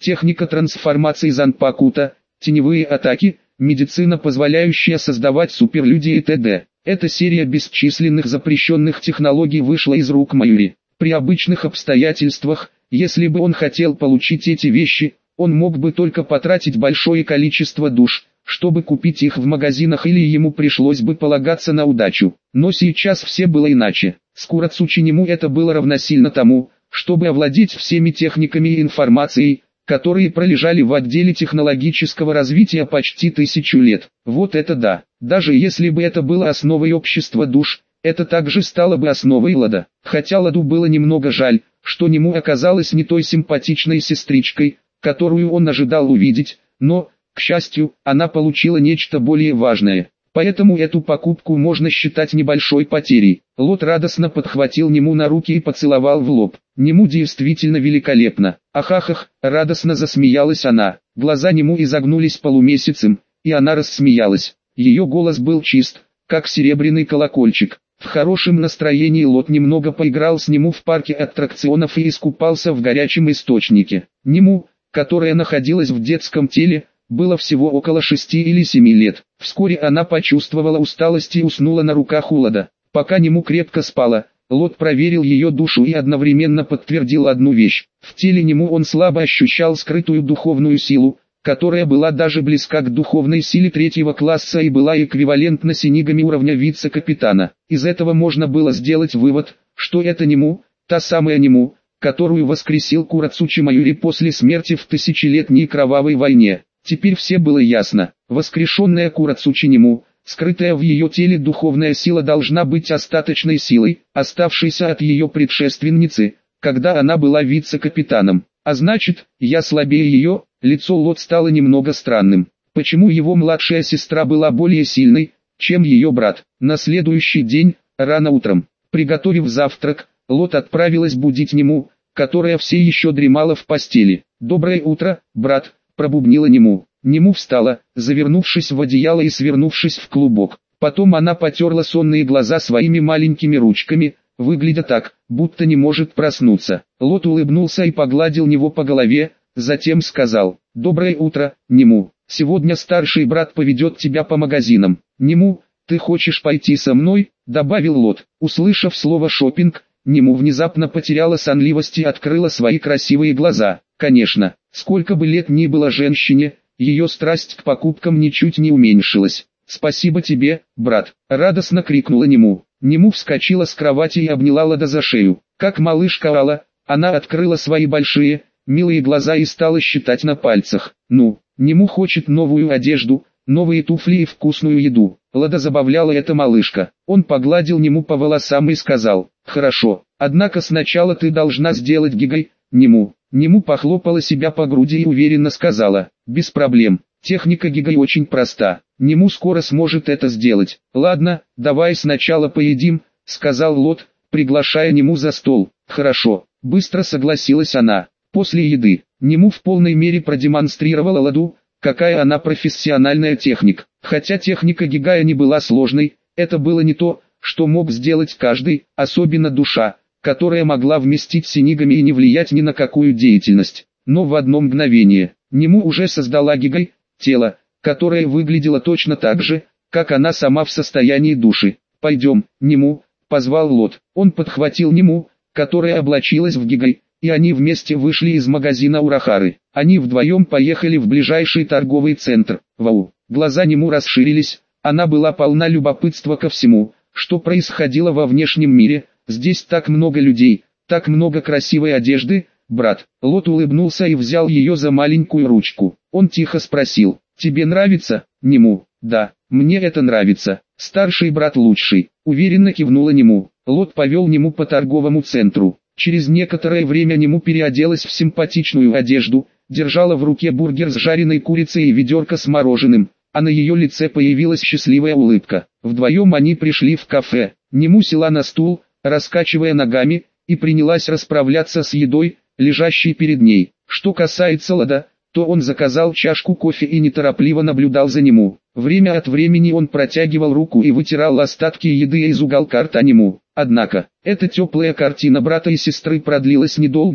техника трансформации Занпакута, теневые атаки, медицина, позволяющая создавать суперлюдей и т.д. Эта серия бесчисленных запрещенных технологий вышла из рук Майюри. При обычных обстоятельствах, если бы он хотел получить эти вещи, он мог бы только потратить большое количество душ, чтобы купить их в магазинах, или ему пришлось бы полагаться на удачу. Но сейчас все было иначе. С Курацучи-Ниму это было равносильно тому, чтобы овладеть всеми техниками и информацией, которые пролежали в отделе технологического развития почти 1000 лет. Вот это да! Даже если бы это было основой общества душ, это также стало бы основой Лада. Хотя Ладу было немного жаль, что Ниму оказалась не той симпатичной сестричкой, которую он ожидал увидеть, но, к счастью, она получила нечто более важное. Поэтому эту покупку можно считать небольшой потерей. Лот радостно подхватил Ниму на руки и поцеловал в лоб. Ниму действительно великолепно. Ахахах, радостно засмеялась она. Глаза Ниму изогнулись полумесяцем, и она рассмеялась. Ее голос был чист, как серебряный колокольчик. В хорошем настроении Лот немного поиграл с Ниму в парке аттракционов и искупался в горячем источнике. Ниму, которая находилась в детском теле, было всего около 6 или 7 лет. Вскоре она почувствовала усталость и уснула на руках у Лада. Пока Ниму крепко спала, Лот проверил ее душу и одновременно подтвердил одну вещь. В теле Ниму он слабо ощущал скрытую духовную силу, которая была даже близка к духовной силе 3-го класса и была эквивалентна синигами уровня вице-капитана. Из этого можно было сделать вывод, что это Ниму, та самая Ниму, которую воскресил Курацучи Майюри после смерти в тысячелетней кровавой войне. Теперь все было ясно. Воскрешенная Курацучи Ниму, скрытая в ее теле духовная сила должна быть остаточной силой, оставшейся от ее предшественницы, когда она была вице-капитаном. А значит, я слабее ее. Лицо Лот стало немного странным. Почему его младшая сестра была более сильной, чем ее брат? На следующий день, рано утром, приготовив завтрак, Лот отправилась будить Ниму, которая все еще дремала в постели. «Доброе утро, брат», — пробубнила Ниму. Ниму встала, завернувшись в одеяло и свернувшись в клубок. Потом она потерла сонные глаза своими маленькими ручками, выглядя так, будто не может проснуться. Лот улыбнулся и погладил него по голове, затем сказал: «Доброе утро, Ниму. Сегодня старший брат поведет тебя по магазинам. Ниму, ты хочешь пойти со мной?» — добавил Лот. Услышав слово «шопинг», Ниму внезапно потеряла сонливость и открыла свои красивые глаза. Конечно, сколько бы лет ни было женщине, ее страсть к покупкам ничуть не уменьшилась. «Спасибо тебе, брат!» — радостно крикнула Ниму. Ниму вскочила с кровати и обняла Лада за шею. Как малышка Алла, она открыла свои большие, милые глаза и стала считать на пальцах. «Ну, Ниму хочет новую одежду, новые туфли и вкусную еду». Лада забавляла эта малышка. Он погладил Ниму по волосам и сказал: «Хорошо, однако сначала ты должна сделать гигай, Ниму». Ниму похлопала себя по груди и уверенно сказала: «Без проблем, техника гигай очень проста. Ниму скоро сможет это сделать». «Ладно, давай сначала поедим», — сказал Лот, приглашая Ниму за стол. «Хорошо», — быстро согласилась она. После еды, Ниму в полной мере продемонстрировала Ладу, какая она профессиональная техник. Хотя техника гигая не была сложной, это было не то, что мог сделать каждый, особенно душа, которая могла вместить синигами и не влиять ни на какую деятельность. Но в одно мгновение, Ниму уже создала гигай, тело, которое выглядело точно так же, как она сама в состоянии души. «Пойдем, Ниму», — позвал Лот. Он подхватил Ниму, которая облачилась в гигай, и они вместе вышли из магазина Урахары. Они вдвоем поехали в ближайший торговый центр. Вау! Глаза Ниму расширились, она была полна любопытства ко всему, что происходило во внешнем мире. «Здесь так много людей, так много красивой одежды, брат». Лот улыбнулся и взял ее за маленькую ручку. Он тихо спросил: «Тебе нравится, Ниму?» «Да, мне это нравится. Старший брат лучший», — уверенно кивнула Ниму. Лот повел Ниму по торговому центру. Через некоторое время Ниму переоделась в симпатичную одежду, держала в руке бургер с жареной курицей и ведерко с мороженым, а на ее лице появилась счастливая улыбка. Вдвоем они пришли в кафе. Ниму села на стул, раскачивая ногами, и принялась расправляться с едой, лежащей перед ней. Что касается Лада, то он заказал чашку кофе и неторопливо наблюдал за Ниму. Время от времени он протягивал руку и вытирал остатки еды из уголка рта Ниму. Однако, эта теплая картина брата и сестры продлилась недолго,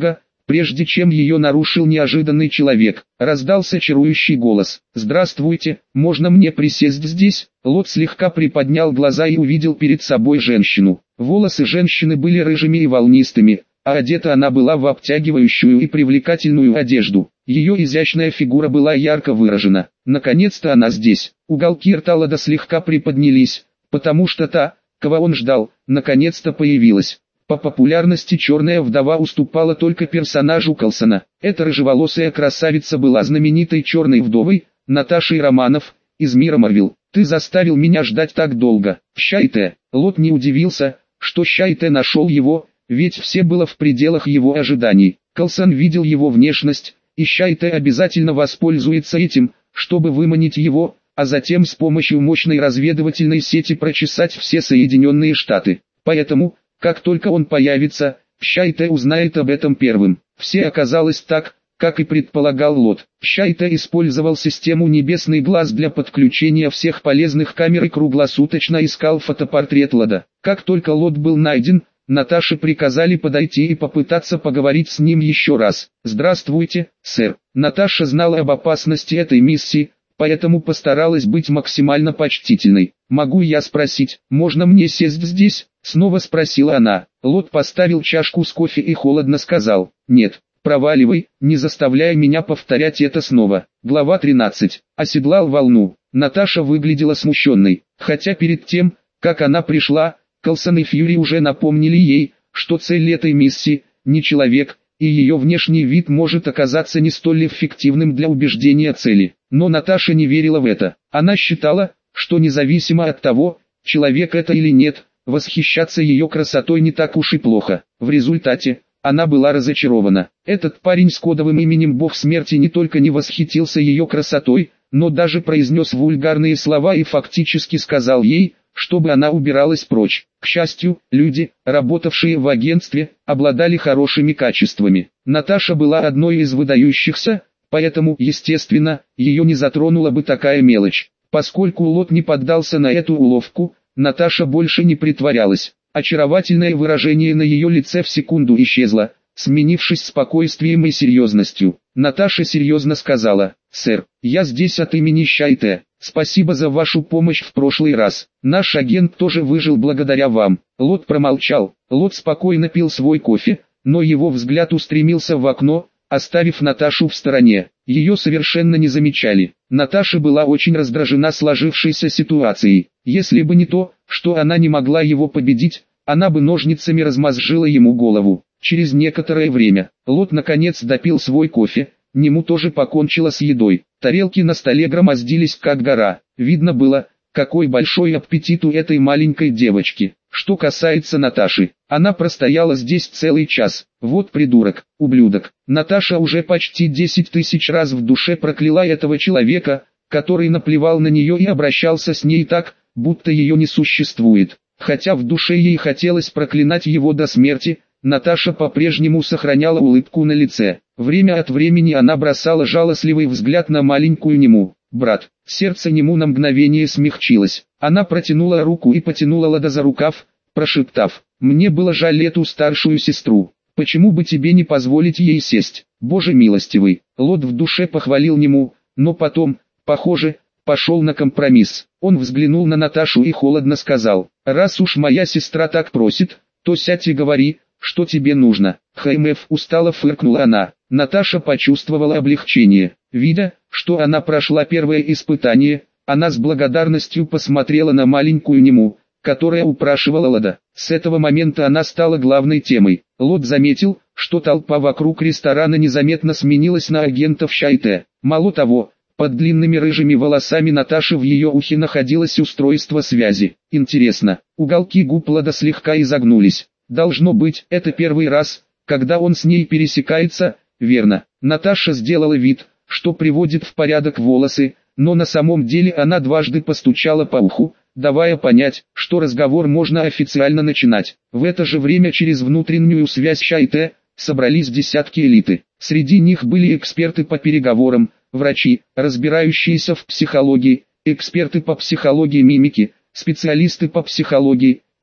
прежде чем ее нарушил неожиданный человек. Раздался чарующий голос. «Здравствуйте, можно мне присесть здесь?» Лот слегка приподнял глаза и увидел перед собой женщину. Волосы женщины были рыжими и волнистыми, а одета она была в обтягивающую и привлекательную одежду. Ее изящная фигура была ярко выражена. Наконец-то она здесь. Уголки рта Лода слегка приподнялись, потому что та, кого он ждал, наконец-то появилась. По популярности «Черная вдова» уступала только персонажу Калсона. Эта рыжеволосая красавица была знаменитой «Черной вдовой», Наташей Романов, из мира Марвел. «Ты заставил меня ждать так долго, Щайте». Лот не удивился, что Щайте нашел его, ведь все было в пределах его ожиданий. Калсон видел его внешность, и Щайте обязательно воспользуется этим, чтобы выманить его, а затем с помощью мощной разведывательной сети прочесать все Соединенные Штаты. Поэтому, как только он появится, Щайте узнает об этом первым. Все оказалось так, как и предполагал Лот. Щайте использовал систему «Небесный глаз» для подключения всех полезных камер и круглосуточно искал фотопортрет Лода. Как только Лот был найден, Наташе приказали подойти и попытаться поговорить с ним еще раз. «Здравствуйте, сэр». Наташа знала об опасности этой миссии, поэтому постаралась быть максимально почтительной. «Могу я спросить, можно мне сесть здесь?» Снова спросила она. Лот поставил чашку с кофе и холодно сказал: «Нет, проваливай, не заставляй меня повторять это снова». Глава 13. Оседлал волну. Наташа выглядела смущенной, хотя перед тем, как она пришла, Калсон и Фьюри уже напомнили ей, что цель этой миссии – не человек, и ее внешний вид может оказаться не столь эффективным для убеждения цели. Но Наташа не верила в это. Она считала, что независимо от того, человек это или нет, восхищаться ее красотой не так уж и плохо. В результате, она была разочарована. Этот парень с кодовым именем Бог Смерти не только не восхитился ее красотой, но даже произнес вульгарные слова и фактически сказал ей, чтобы она убиралась прочь. К счастью, люди, работавшие в агентстве, обладали хорошими качествами. Наташа была одной из выдающихся, поэтому, естественно, ее не затронула бы такая мелочь. Поскольку Лот не поддался на эту уловку, Наташа больше не притворялась. Очаровательное выражение на ее лице в секунду исчезло, сменившись спокойствием и серьезностью. Наташа серьезно сказала: «Сэр, я здесь от имени Щайте. Спасибо за вашу помощь в прошлый раз. Наш агент тоже выжил благодаря вам». Лот промолчал. Лот спокойно пил свой кофе, но его взгляд устремился в окно, оставив Наташу в стороне. Ее совершенно не замечали. Наташа была очень раздражена сложившейся ситуацией. Если бы не то, что она не могла его победить, она бы ножницами размозжила ему голову. Через некоторое время, Лот наконец допил свой кофе, Нему тоже покончила с едой. Тарелки на столе громоздились как гора. Видно было, какой большой аппетит у этой маленькой девочки. Что касается Наташи, она простояла здесь целый час. Вот придурок, ублюдок. Наташа уже почти 10 тысяч раз в душе прокляла этого человека, который наплевал на нее и обращался с ней так, будто ее не существует. Хотя в душе ей хотелось проклинать его до смерти, Наташа по-прежнему сохраняла улыбку на лице. Время от времени она бросала жалостливый взгляд на маленькую Нему. «Брат». Сердце Нему на мгновение смягчилось. Она протянула руку и потянула Лода за рукав, прошептав: «Мне было жаль эту старшую сестру. Почему бы тебе не позволить ей сесть? Боже милостивый». Лод в душе похвалил Нему, но потом, похоже, пошел на компромисс. Он взглянул на Наташу и холодно сказал: «Раз уж моя сестра так просит, то сядь и говори, что тебе нужно». ХМФ, устало фыркнула она. Наташа почувствовала облегчение. Видя, что она прошла первое испытание, она с благодарностью посмотрела на маленькую Нему, которая упрашивала Лода. С этого момента она стала главной темой. Лод заметил, что толпа вокруг ресторана незаметно сменилась на агентов Щайте. Мало того, под длинными рыжими волосами Наташи в ее ухе находилось устройство связи. Интересно, уголки губ Лода слегка изогнулись. Должно быть, это первый раз, когда он с ней пересекается, верно. Наташа сделала вид, что приводит в порядок волосы, но на самом деле она дважды постучала по уху, давая понять, что разговор можно официально начинать. В это же время через внутреннюю связь Щайте собрались десятки элиты. Среди них были эксперты по переговорам, врачи, разбирающиеся в психологии, эксперты по психологии мимики, специалисты по психологии,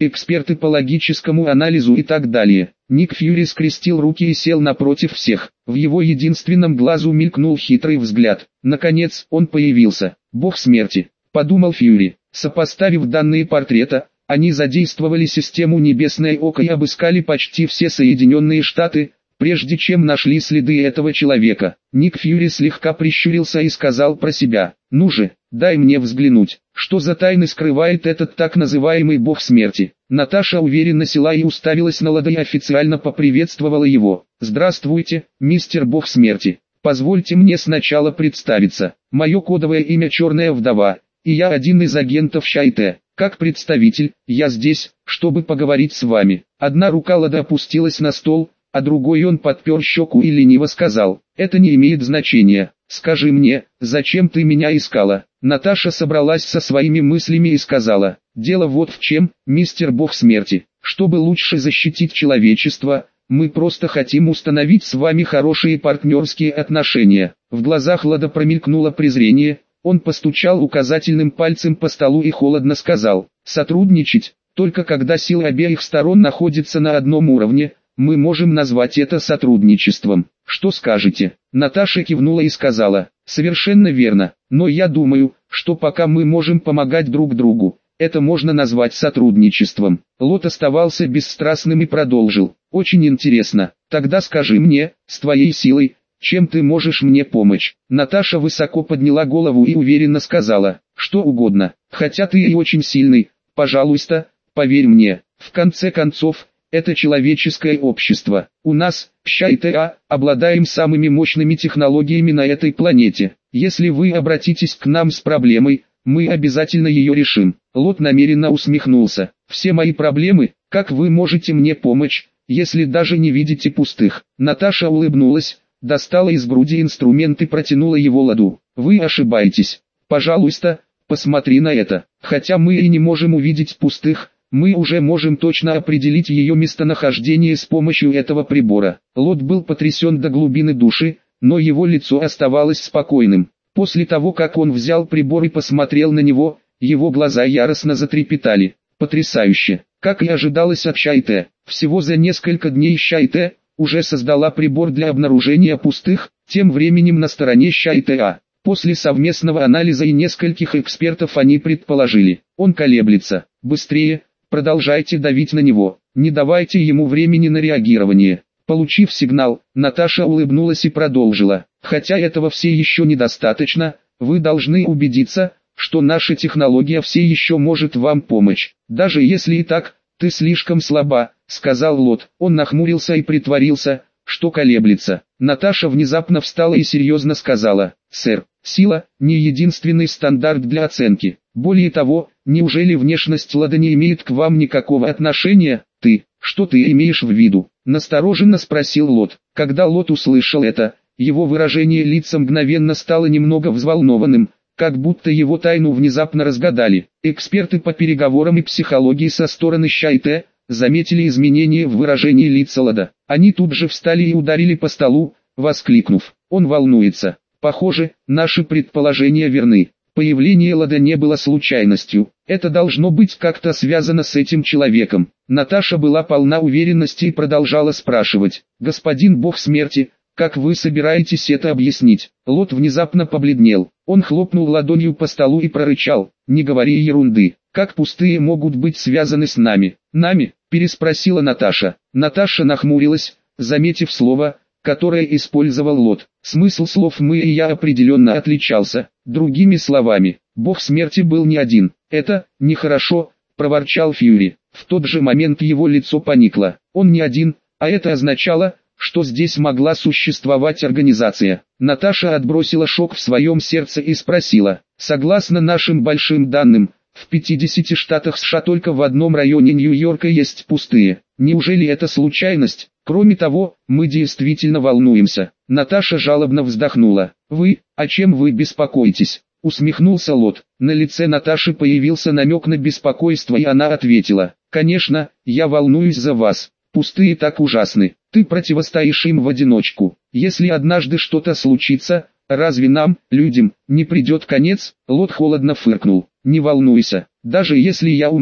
эксперты по логическому анализу и так далее. Ник Фьюри скрестил руки и сел напротив всех. В его единственном глазу мелькнул хитрый взгляд. Наконец он появился. «Бог смерти», — подумал Фьюри. Сопоставив данные портрета, они задействовали систему «Небесное око» и обыскали почти все Соединенные Штаты, прежде чем нашли следы этого человека. Ник Фьюри слегка прищурился и сказал про себя: «Ну же, дай мне взглянуть, что за тайны скрывает этот так называемый бог смерти». Наташа уверенно села и уставилась на Лода и официально поприветствовала его. «Здравствуйте, мистер бог смерти. Позвольте мне сначала представиться. Мое кодовое имя Черная Вдова, и я один из агентов Шайте. Как представитель, я здесь, чтобы поговорить с вами». Одна рука Лода опустилась на стол, а другой он подпер щеку и лениво сказал: «Это не имеет значения. Скажи мне, зачем ты меня искала?» Наташа собралась со своими мыслями и сказала: «Дело вот в чем, мистер бог смерти. Чтобы лучше защитить человечество, мы просто хотим установить с вами хорошие партнерские отношения». В глазах Лода промелькнуло презрение, он постучал указательным пальцем по столу и холодно сказал: «Сотрудничать, только когда силы обеих сторон находятся на одном уровне, мы можем назвать это сотрудничеством. Что скажете?» Наташа кивнула и сказала: «Совершенно верно, но я думаю, что пока мы можем помогать друг другу, это можно назвать сотрудничеством». Лот оставался бесстрастным и продолжил: «Очень интересно, тогда скажи мне, с твоей силой, чем ты можешь мне помочь?» Наташа высоко подняла голову и уверенно сказала: «Что угодно, хотя ты и очень сильный, пожалуйста, поверь мне. В конце концов, это человеческое общество. У нас, Шайте, обладаем самыми мощными технологиями на этой планете. Если вы обратитесь к нам с проблемой, мы обязательно ее решим». Лот намеренно усмехнулся. «Все мои проблемы, как вы можете мне помочь, если даже не видите пустых?» Наташа улыбнулась, достала из груди инструмент и протянула его Лоду. «Вы ошибаетесь. Пожалуйста, посмотри на это. Хотя мы и не можем увидеть пустых, мы уже можем точно определить ее местонахождение с помощью этого прибора». Лот был потрясен до глубины души, но его лицо оставалось спокойным. После того, как он взял прибор и посмотрел на него, его глаза яростно затрепетали. «Потрясающе!» Как и ожидалось от Шайте, всего за несколько дней Шайте уже создала прибор для обнаружения пустых. Тем временем на стороне Шайте после совместного анализа и нескольких экспертов они предположили: он колеблется. «Быстрее! Продолжайте давить на него, не давайте ему времени на реагирование». Получив сигнал, Наташа улыбнулась и продолжила: «Хотя этого все еще недостаточно, вы должны убедиться, что наша технология все еще может вам помочь. Даже если и так, ты слишком слаба», — сказал Лот. Он нахмурился и притворился, что колеблется. Наташа внезапно встала и серьезно сказала: «Сэр, сила — не единственный стандарт для оценки. Более того, неужели внешность Лода не имеет к вам никакого отношения?» Что ты имеешь в виду?» — настороженно спросил Лот. Когда Лот услышал это, его выражение лица мгновенно стало немного взволнованным, как будто его тайну внезапно разгадали. Эксперты по переговорам и психологии со стороны Шайте заметили изменения в выражении лица Лода. Они тут же встали и ударили по столу, воскликнув: «Он волнуется! Похоже, наши предположения верны. Появление Лода не было случайностью. Это должно быть как-то связано с этим человеком». Наташа была полна уверенности и продолжала спрашивать: «Господин бог смерти, как вы собираетесь это объяснить?» Лот внезапно побледнел. Он хлопнул ладонью по столу и прорычал: «Не говори ерунды. Как пустые могут быть связаны с нами?» «Нами?» – переспросила Наташа. Наташа нахмурилась, заметив слово, которое использовал Лот. Смысл слов «мы» и «я» определенно отличался. Другими словами, бог смерти был не один. «Это нехорошо», – проворчал Фьюри. В тот же момент его лицо поникло. Он не один, а это означало, что здесь могла существовать организация. Наташа отбросила шок в своем сердце и спросила: «Согласно нашим большим данным, в 50 штатах США только в одном районе Нью-Йорка есть пустые. Неужели это случайность? Кроме того, мы действительно волнуемся». Наташа жалобно вздохнула. «Вы, о чем вы беспокоитесь?» — усмехнулся Лот. На лице Наташи появился намек на беспокойство, и она ответила: «Конечно, я волнуюсь за вас. Пустые так ужасны. Ты противостоишь им в одиночку. Если однажды что-то случится, разве нам, людям, не придет конец?» Лот холодно фыркнул. «Не волнуйся, даже если я умру,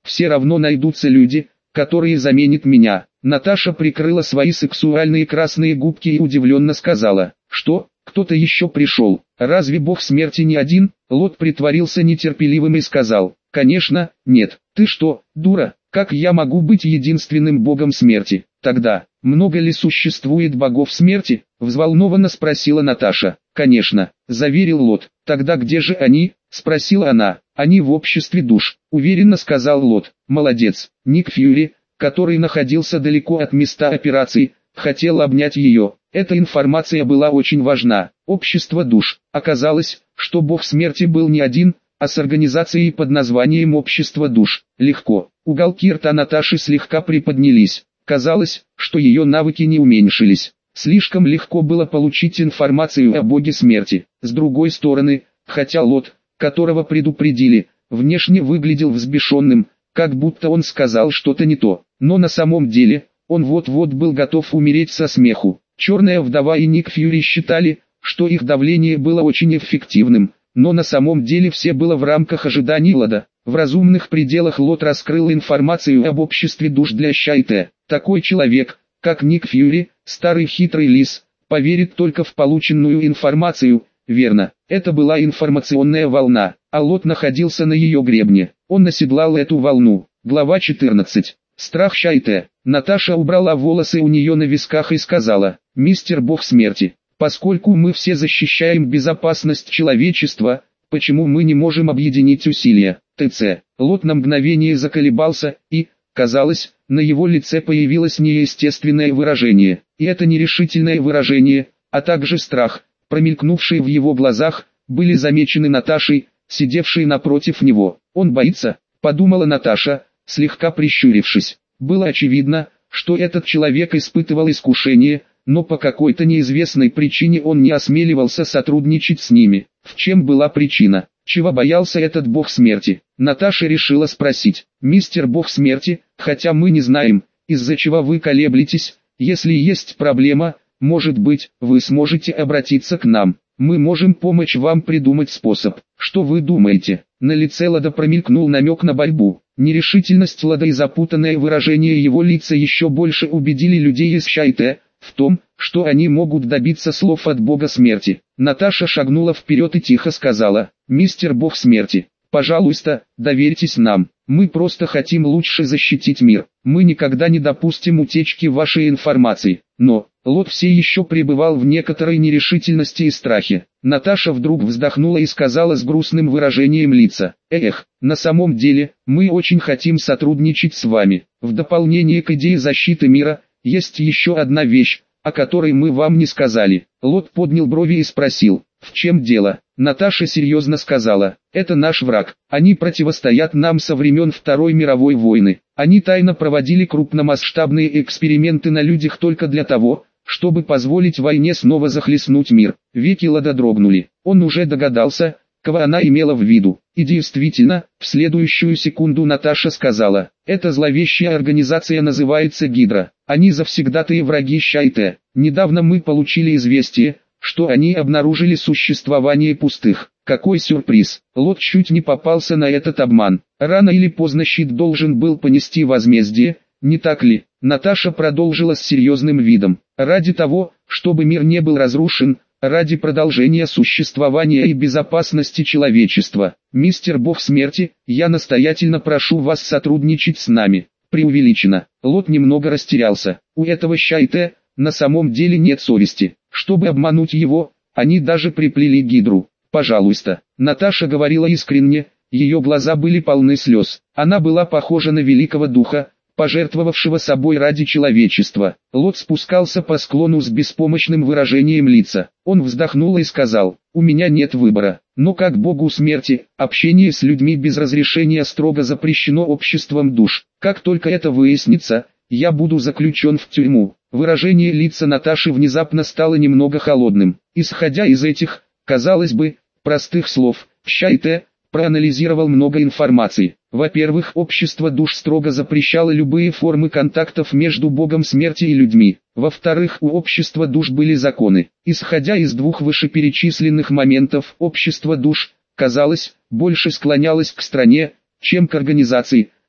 все равно найдутся люди, которые заменят меня. Наташа прикрыла свои сексуальные красные губки и удивленно сказала, что, кто-то еще пришел. Разве бог смерти не один? Лот притворился нетерпеливым и сказал, конечно, нет. Ты что, дура, как я могу быть единственным богом смерти? Тогда, много ли существует богов смерти? Взволнованно спросила Наташа. Конечно, заверил Лот. Тогда где же они? Спросила она. Они в обществе душ, уверенно сказал Лот. Молодец. Ник Фьюри, который находился далеко от места операции, хотел обнять ее. Эта информация была очень важна. Общество душ. Оказалось, что бог смерти был не один, а с организацией под названием «Общество душ». Легко. Уголки рта Наташи слегка приподнялись. Казалось, что ее навыки не уменьшились. Слишком легко было получить информацию о боге смерти. С другой стороны, хотя Лот, которого предупредили, внешне выглядел взбешенным, как будто он сказал что-то не то. Но на самом деле, он вот-вот был готов умереть со смеху. Черная вдова и Ник Фьюри считали, что их давление было очень эффективным, но на самом деле все было в рамках ожиданий Лода. В разумных пределах Лот раскрыл информацию об обществе душ для Щайте. Такой человек, как Ник Фьюри, старый хитрый лис, поверит только в полученную информацию. Верно, это была информационная волна, а Лот находился на ее гребне. Он оседлал эту волну. Глава 14. Страх Щайте. Наташа убрала волосы у нее на висках и сказала, «Мистер Бог Смерти, поскольку мы все защищаем безопасность человечества, почему мы не можем объединить усилия?» ТЦ. Лот на мгновение заколебался, и, казалось, на его лице появилось неестественное выражение. И это нерешительное выражение, а также страх, промелькнувшие в его глазах, были замечены Наташей, сидевшей напротив него. «Он боится», — подумала Наташа, слегка прищурившись. Было очевидно, что этот человек испытывал искушение, но по какой-то неизвестной причине он не осмеливался сотрудничать с ними. В чем была причина? Чего боялся этот бог смерти? Наташа решила спросить. «Мистер Бог Смерти, хотя мы не знаем, из-за чего вы колеблетесь, если есть проблема, может быть, вы сможете обратиться к нам. Мы можем помочь вам придумать способ. Что вы думаете?» На лице Лода промелькнул намек на борьбу. Нерешительность Лода и запутанное выражение его лица еще больше убедили людей из Щайте в том, что они могут добиться слов от бога смерти. Наташа шагнула вперед и тихо сказала, «Мистер Бог Смерти, пожалуйста, доверьтесь нам, мы просто хотим лучше защитить мир, мы никогда не допустим утечки вашей информации». Но, Лот все еще пребывал в некоторой нерешительности и страхе. Наташа вдруг вздохнула и сказала с грустным выражением лица, «Эх, на самом деле, мы очень хотим сотрудничать с вами. В дополнение к идее защиты мира, есть еще одна вещь, о которой мы вам не сказали». Лот поднял брови и спросил, «В чем дело?» Наташа серьезно сказала, «Это наш враг, они противостоят нам со времен Второй мировой войны. Они тайно проводили крупномасштабные эксперименты на людях только для того, чтобы позволить войне снова захлестнуть мир». Веки Лода дрогнули, он уже догадался, кого она имела в виду. И действительно, в следующую секунду Наташа сказала, «Эта зловещая организация называется Гидра. Они завсегдатые враги Щайте. Недавно мы получили известие, что они обнаружили существование пустых». Какой сюрприз! Лот чуть не попался на этот обман. Рано или поздно щит должен был понести возмездие, не так ли? Наташа продолжила с серьезным видом. «Ради того, чтобы мир не был разрушен, ради продолжения существования и безопасности человечества, мистер Бог Смерти, я настоятельно прошу вас сотрудничать с нами». Преувеличено. Лот немного растерялся. У этого Щайте на самом деле нет совести. Чтобы обмануть его, они даже приплели Гидру. «Пожалуйста». Наташа говорила искренне, ее глаза были полны слез. Она была похожа на великого духа, пожертвовавшего собой ради человечества. Лот спускался по склону с беспомощным выражением лица. Он вздохнул и сказал, «У меня нет выбора, но как богу смерти, общение с людьми без разрешения строго запрещено обществом душ. Как только это выяснится, я буду заключен в тюрьму». Выражение лица Наташи внезапно стало немного холодным. Исходя из этих, казалось бы, простых слов, Щайте проанализировал много информации. Во-первых, общество душ строго запрещало любые формы контактов между богом смерти и людьми. Во-вторых, у общества душ были законы. Исходя из двух вышеперечисленных моментов, общество душ, казалось, больше склонялось к стране, чем к организации,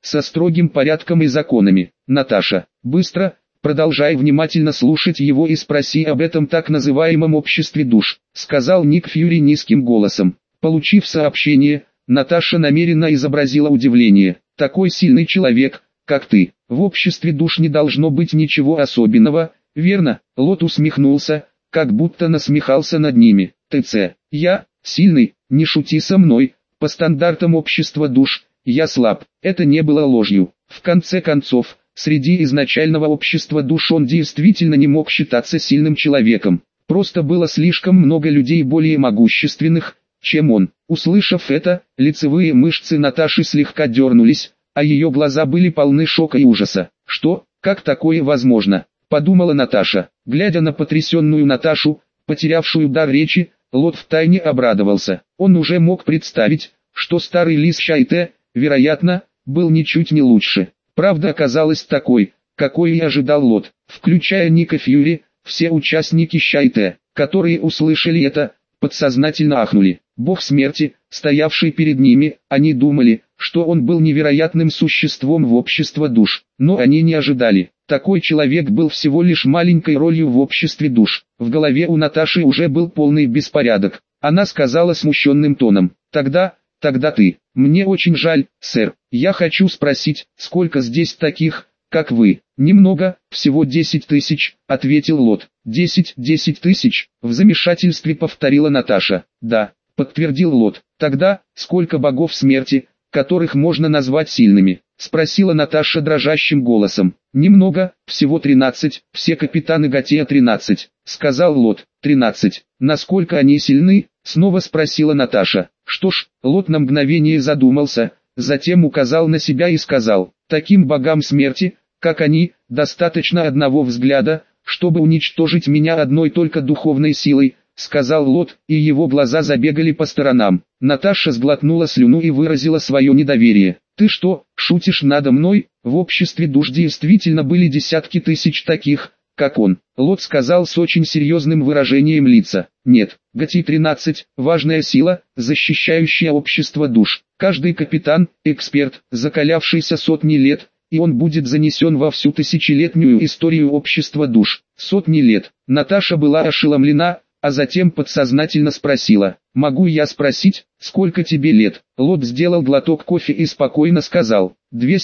со строгим порядком и законами. Наташа, быстро, продолжай внимательно слушать его и спроси об этом так называемом обществе душ, сказал Ник Фьюри низким голосом. Получив сообщение, Наташа намеренно изобразила удивление. Такой сильный человек, как ты, в обществе душ не должно быть ничего особенного, верно? Лот усмехнулся, как будто насмехался над ними. ТЦ, я, сильный, не шути со мной, по стандартам общества душ, я слаб. Это не было ложью. В конце концов, среди изначального общества душ он действительно не мог считаться сильным человеком. Просто было слишком много людей более могущественных, чем он. Услышав это, лицевые мышцы Наташи слегка дернулись, а ее глаза были полны шока и ужаса. «Что? Как такое возможно?» – подумала Наташа. Глядя на потрясенную Наташу, потерявшую дар речи, Лот втайне обрадовался. Он уже мог представить, что старый лис Шайте, вероятно, был ничуть не лучше. Правда оказалась такой, какой и ожидал Лот, включая Ника Фьюри. Все участники Шайте, которые услышали это, подсознательно ахнули. Бог смерти, стоявший перед ними, они думали, что он был невероятным существом в обществе душ, но они не ожидали. Такой человек был всего лишь маленькой ролью в обществе душ. В голове у Наташи уже был полный беспорядок. Она сказала смущенным тоном: «Тогда ты, мне очень жаль, сэр. Я хочу спросить, сколько здесь таких, как вы?» «Немного, всего 10 тысяч», — ответил Лот. 10 тысяч», — в замешательстве повторила Наташа. «Да», — подтвердил Лот. «Тогда, сколько богов смерти, которых можно назвать сильными?» — спросила Наташа дрожащим голосом. «Немного, всего 13, все капитаны Готея 13», — сказал Лот. 13. «Насколько они сильны?» — снова спросила Наташа. «Что ж», — Лот на мгновение задумался, затем указал на себя и сказал: «Таким богам смерти, как они, достаточно одного взгляда, чтобы уничтожить меня одной только духовной силой», — сказал Лот, и его глаза забегали по сторонам. Наташа сглотнула слюну и выразила свое недоверие. «Ты что, шутишь надо мной? В обществе душ действительно были десятки тысяч таких, как он». Лот сказал с очень серьезным выражением лица. «Нет, Готи-13, важная сила, защищающая общество душ. Каждый капитан, эксперт, закалявшийся сотни лет, и он будет занесен во всю тысячелетнюю историю общества душ. Сотни лет». Наташа была ошеломлена, а затем подсознательно спросила: «Могу я спросить, сколько тебе лет?» Лот сделал глоток кофе и спокойно сказал: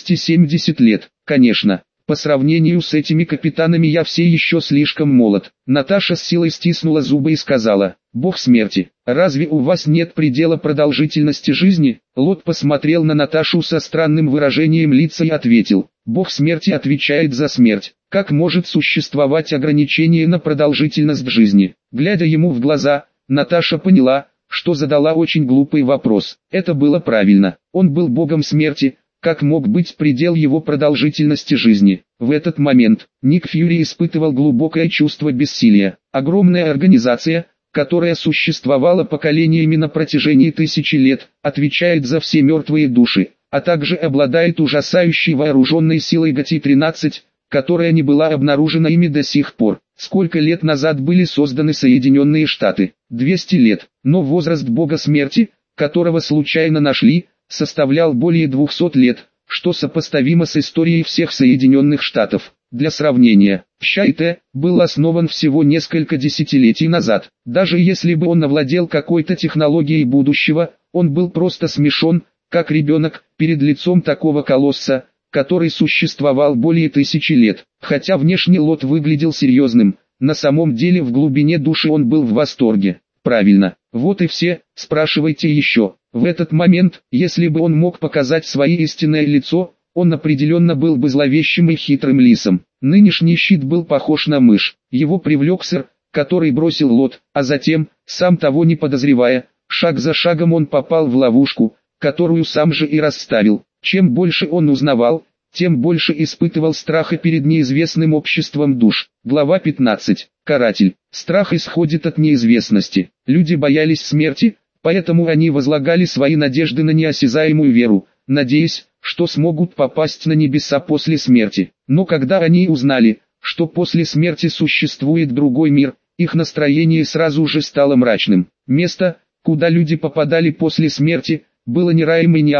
270 лет, конечно. По сравнению с этими капитанами я все еще слишком молод». Наташа с силой стиснула зубы и сказала: «Бог смерти, разве у вас нет предела продолжительности жизни?» Лот посмотрел на Наташу со странным выражением лица и ответил: «Бог смерти отвечает за смерть. Как может существовать ограничение на продолжительность жизни?» Глядя ему в глаза, Наташа поняла, что задала очень глупый вопрос. Это было правильно. Он был богом смерти. Как мог быть предел его продолжительности жизни? В этот момент Ник Фьюри испытывал глубокое чувство бессилия. Огромная организация, которая существовала поколениями на протяжении тысячи лет, отвечает за все мертвые души, а также обладает ужасающей вооруженной силой Готи-13, которая не была обнаружена ими до сих пор. Сколько лет назад были созданы Соединенные Штаты? 200 лет. Но возраст бога смерти, которого случайно нашли, составлял более 200 лет, что сопоставимо с историей всех Соединенных Штатов. Для сравнения, Шайте был основан всего несколько десятилетий назад. Даже если бы он овладел какой-то технологией будущего, он был просто смешон, как ребенок, перед лицом такого колосса, который существовал более 1000 лет. Хотя внешне Лот выглядел серьезным, на самом деле в глубине души он был в восторге. Правильно, вот и все, спрашивайте еще. В этот момент, если бы он мог показать свое истинное лицо, он определенно был бы зловещим и хитрым лисом. Нынешний щит был похож на мышь. Его привлек сэр, который бросил Лот, а затем, сам того не подозревая, шаг за шагом он попал в ловушку, которую сам же и расставил. Чем больше он узнавал, тем больше испытывал страха перед неизвестным обществом душ. Глава 15. Каратель. Страх исходит от неизвестности. Люди боялись смерти, поэтому они возлагали свои надежды на неосязаемую веру, надеясь, что смогут попасть на небеса после смерти. Но когда они узнали, что после смерти существует другой мир, их настроение сразу же стало мрачным. Место, куда люди попадали после смерти, было ни раем и ни адом,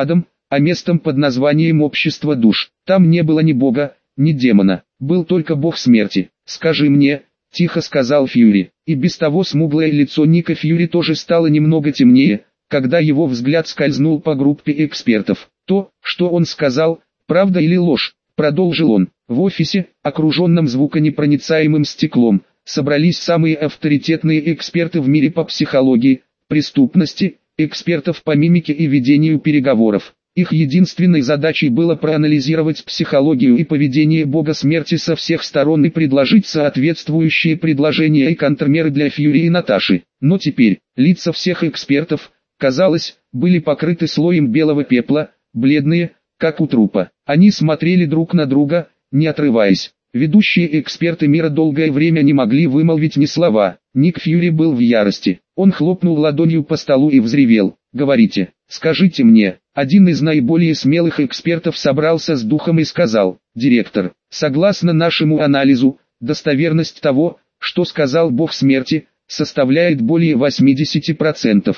а местом под названием «Общество душ». Там не было ни бога, ни демона, был только бог смерти. «Скажи мне», — тихо сказал Фьюри, и без того смуглое лицо Ника Фьюри тоже стало немного темнее, когда его взгляд скользнул по группе экспертов. «То, что он сказал, правда или ложь?» — продолжил он. В офисе, окруженном звуконепроницаемым стеклом, собрались самые авторитетные эксперты в мире по психологии, преступности, экспертов по мимике и ведению переговоров. Их единственной задачей было проанализировать психологию и поведение бога смерти со всех сторон и предложить соответствующие предложения и контрмеры для Фьюри и Наташи. Но теперь, лица всех экспертов, казалось, были покрыты слоем белого пепла, бледные, как у трупа. Они смотрели друг на друга, не отрываясь. Ведущие эксперты мира долгое время не могли вымолвить ни слова. Ник Фьюри был в ярости. Он хлопнул ладонью по столу и взревел. «Говорите, скажите мне». Один из наиболее смелых экспертов собрался с духом и сказал: «Директор, согласно нашему анализу, достоверность того, что сказал бог смерти, составляет более 80%.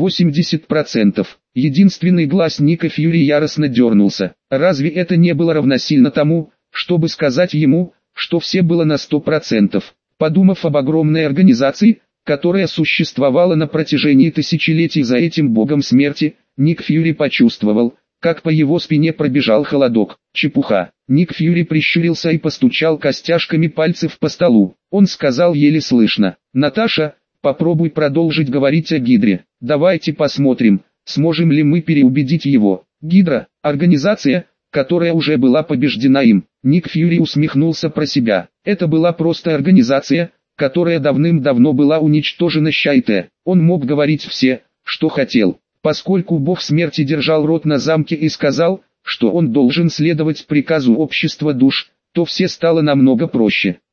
80%. Единственный глаз Ника Фьюри яростно дернулся. Разве это не было равносильно тому, чтобы сказать ему, что все было на 100%? Подумав об огромной организации, которая существовала на протяжении тысячелетий за этим богом смерти, Ник Фьюри почувствовал, как по его спине пробежал холодок. Чепуха. Ник Фьюри прищурился и постучал костяшками пальцев по столу. Он сказал еле слышно: «Наташа, попробуй продолжить говорить о Гидре. Давайте посмотрим, сможем ли мы переубедить его». Гидра – организация, которая уже была побеждена им. Ник Фьюри усмехнулся про себя. Это была просто организация, которая давным-давно была уничтожена Щайте. Он мог говорить все, что хотел. Поскольку бог смерти держал рот на замке и сказал, что он должен следовать приказу общества душ, то все стало намного проще.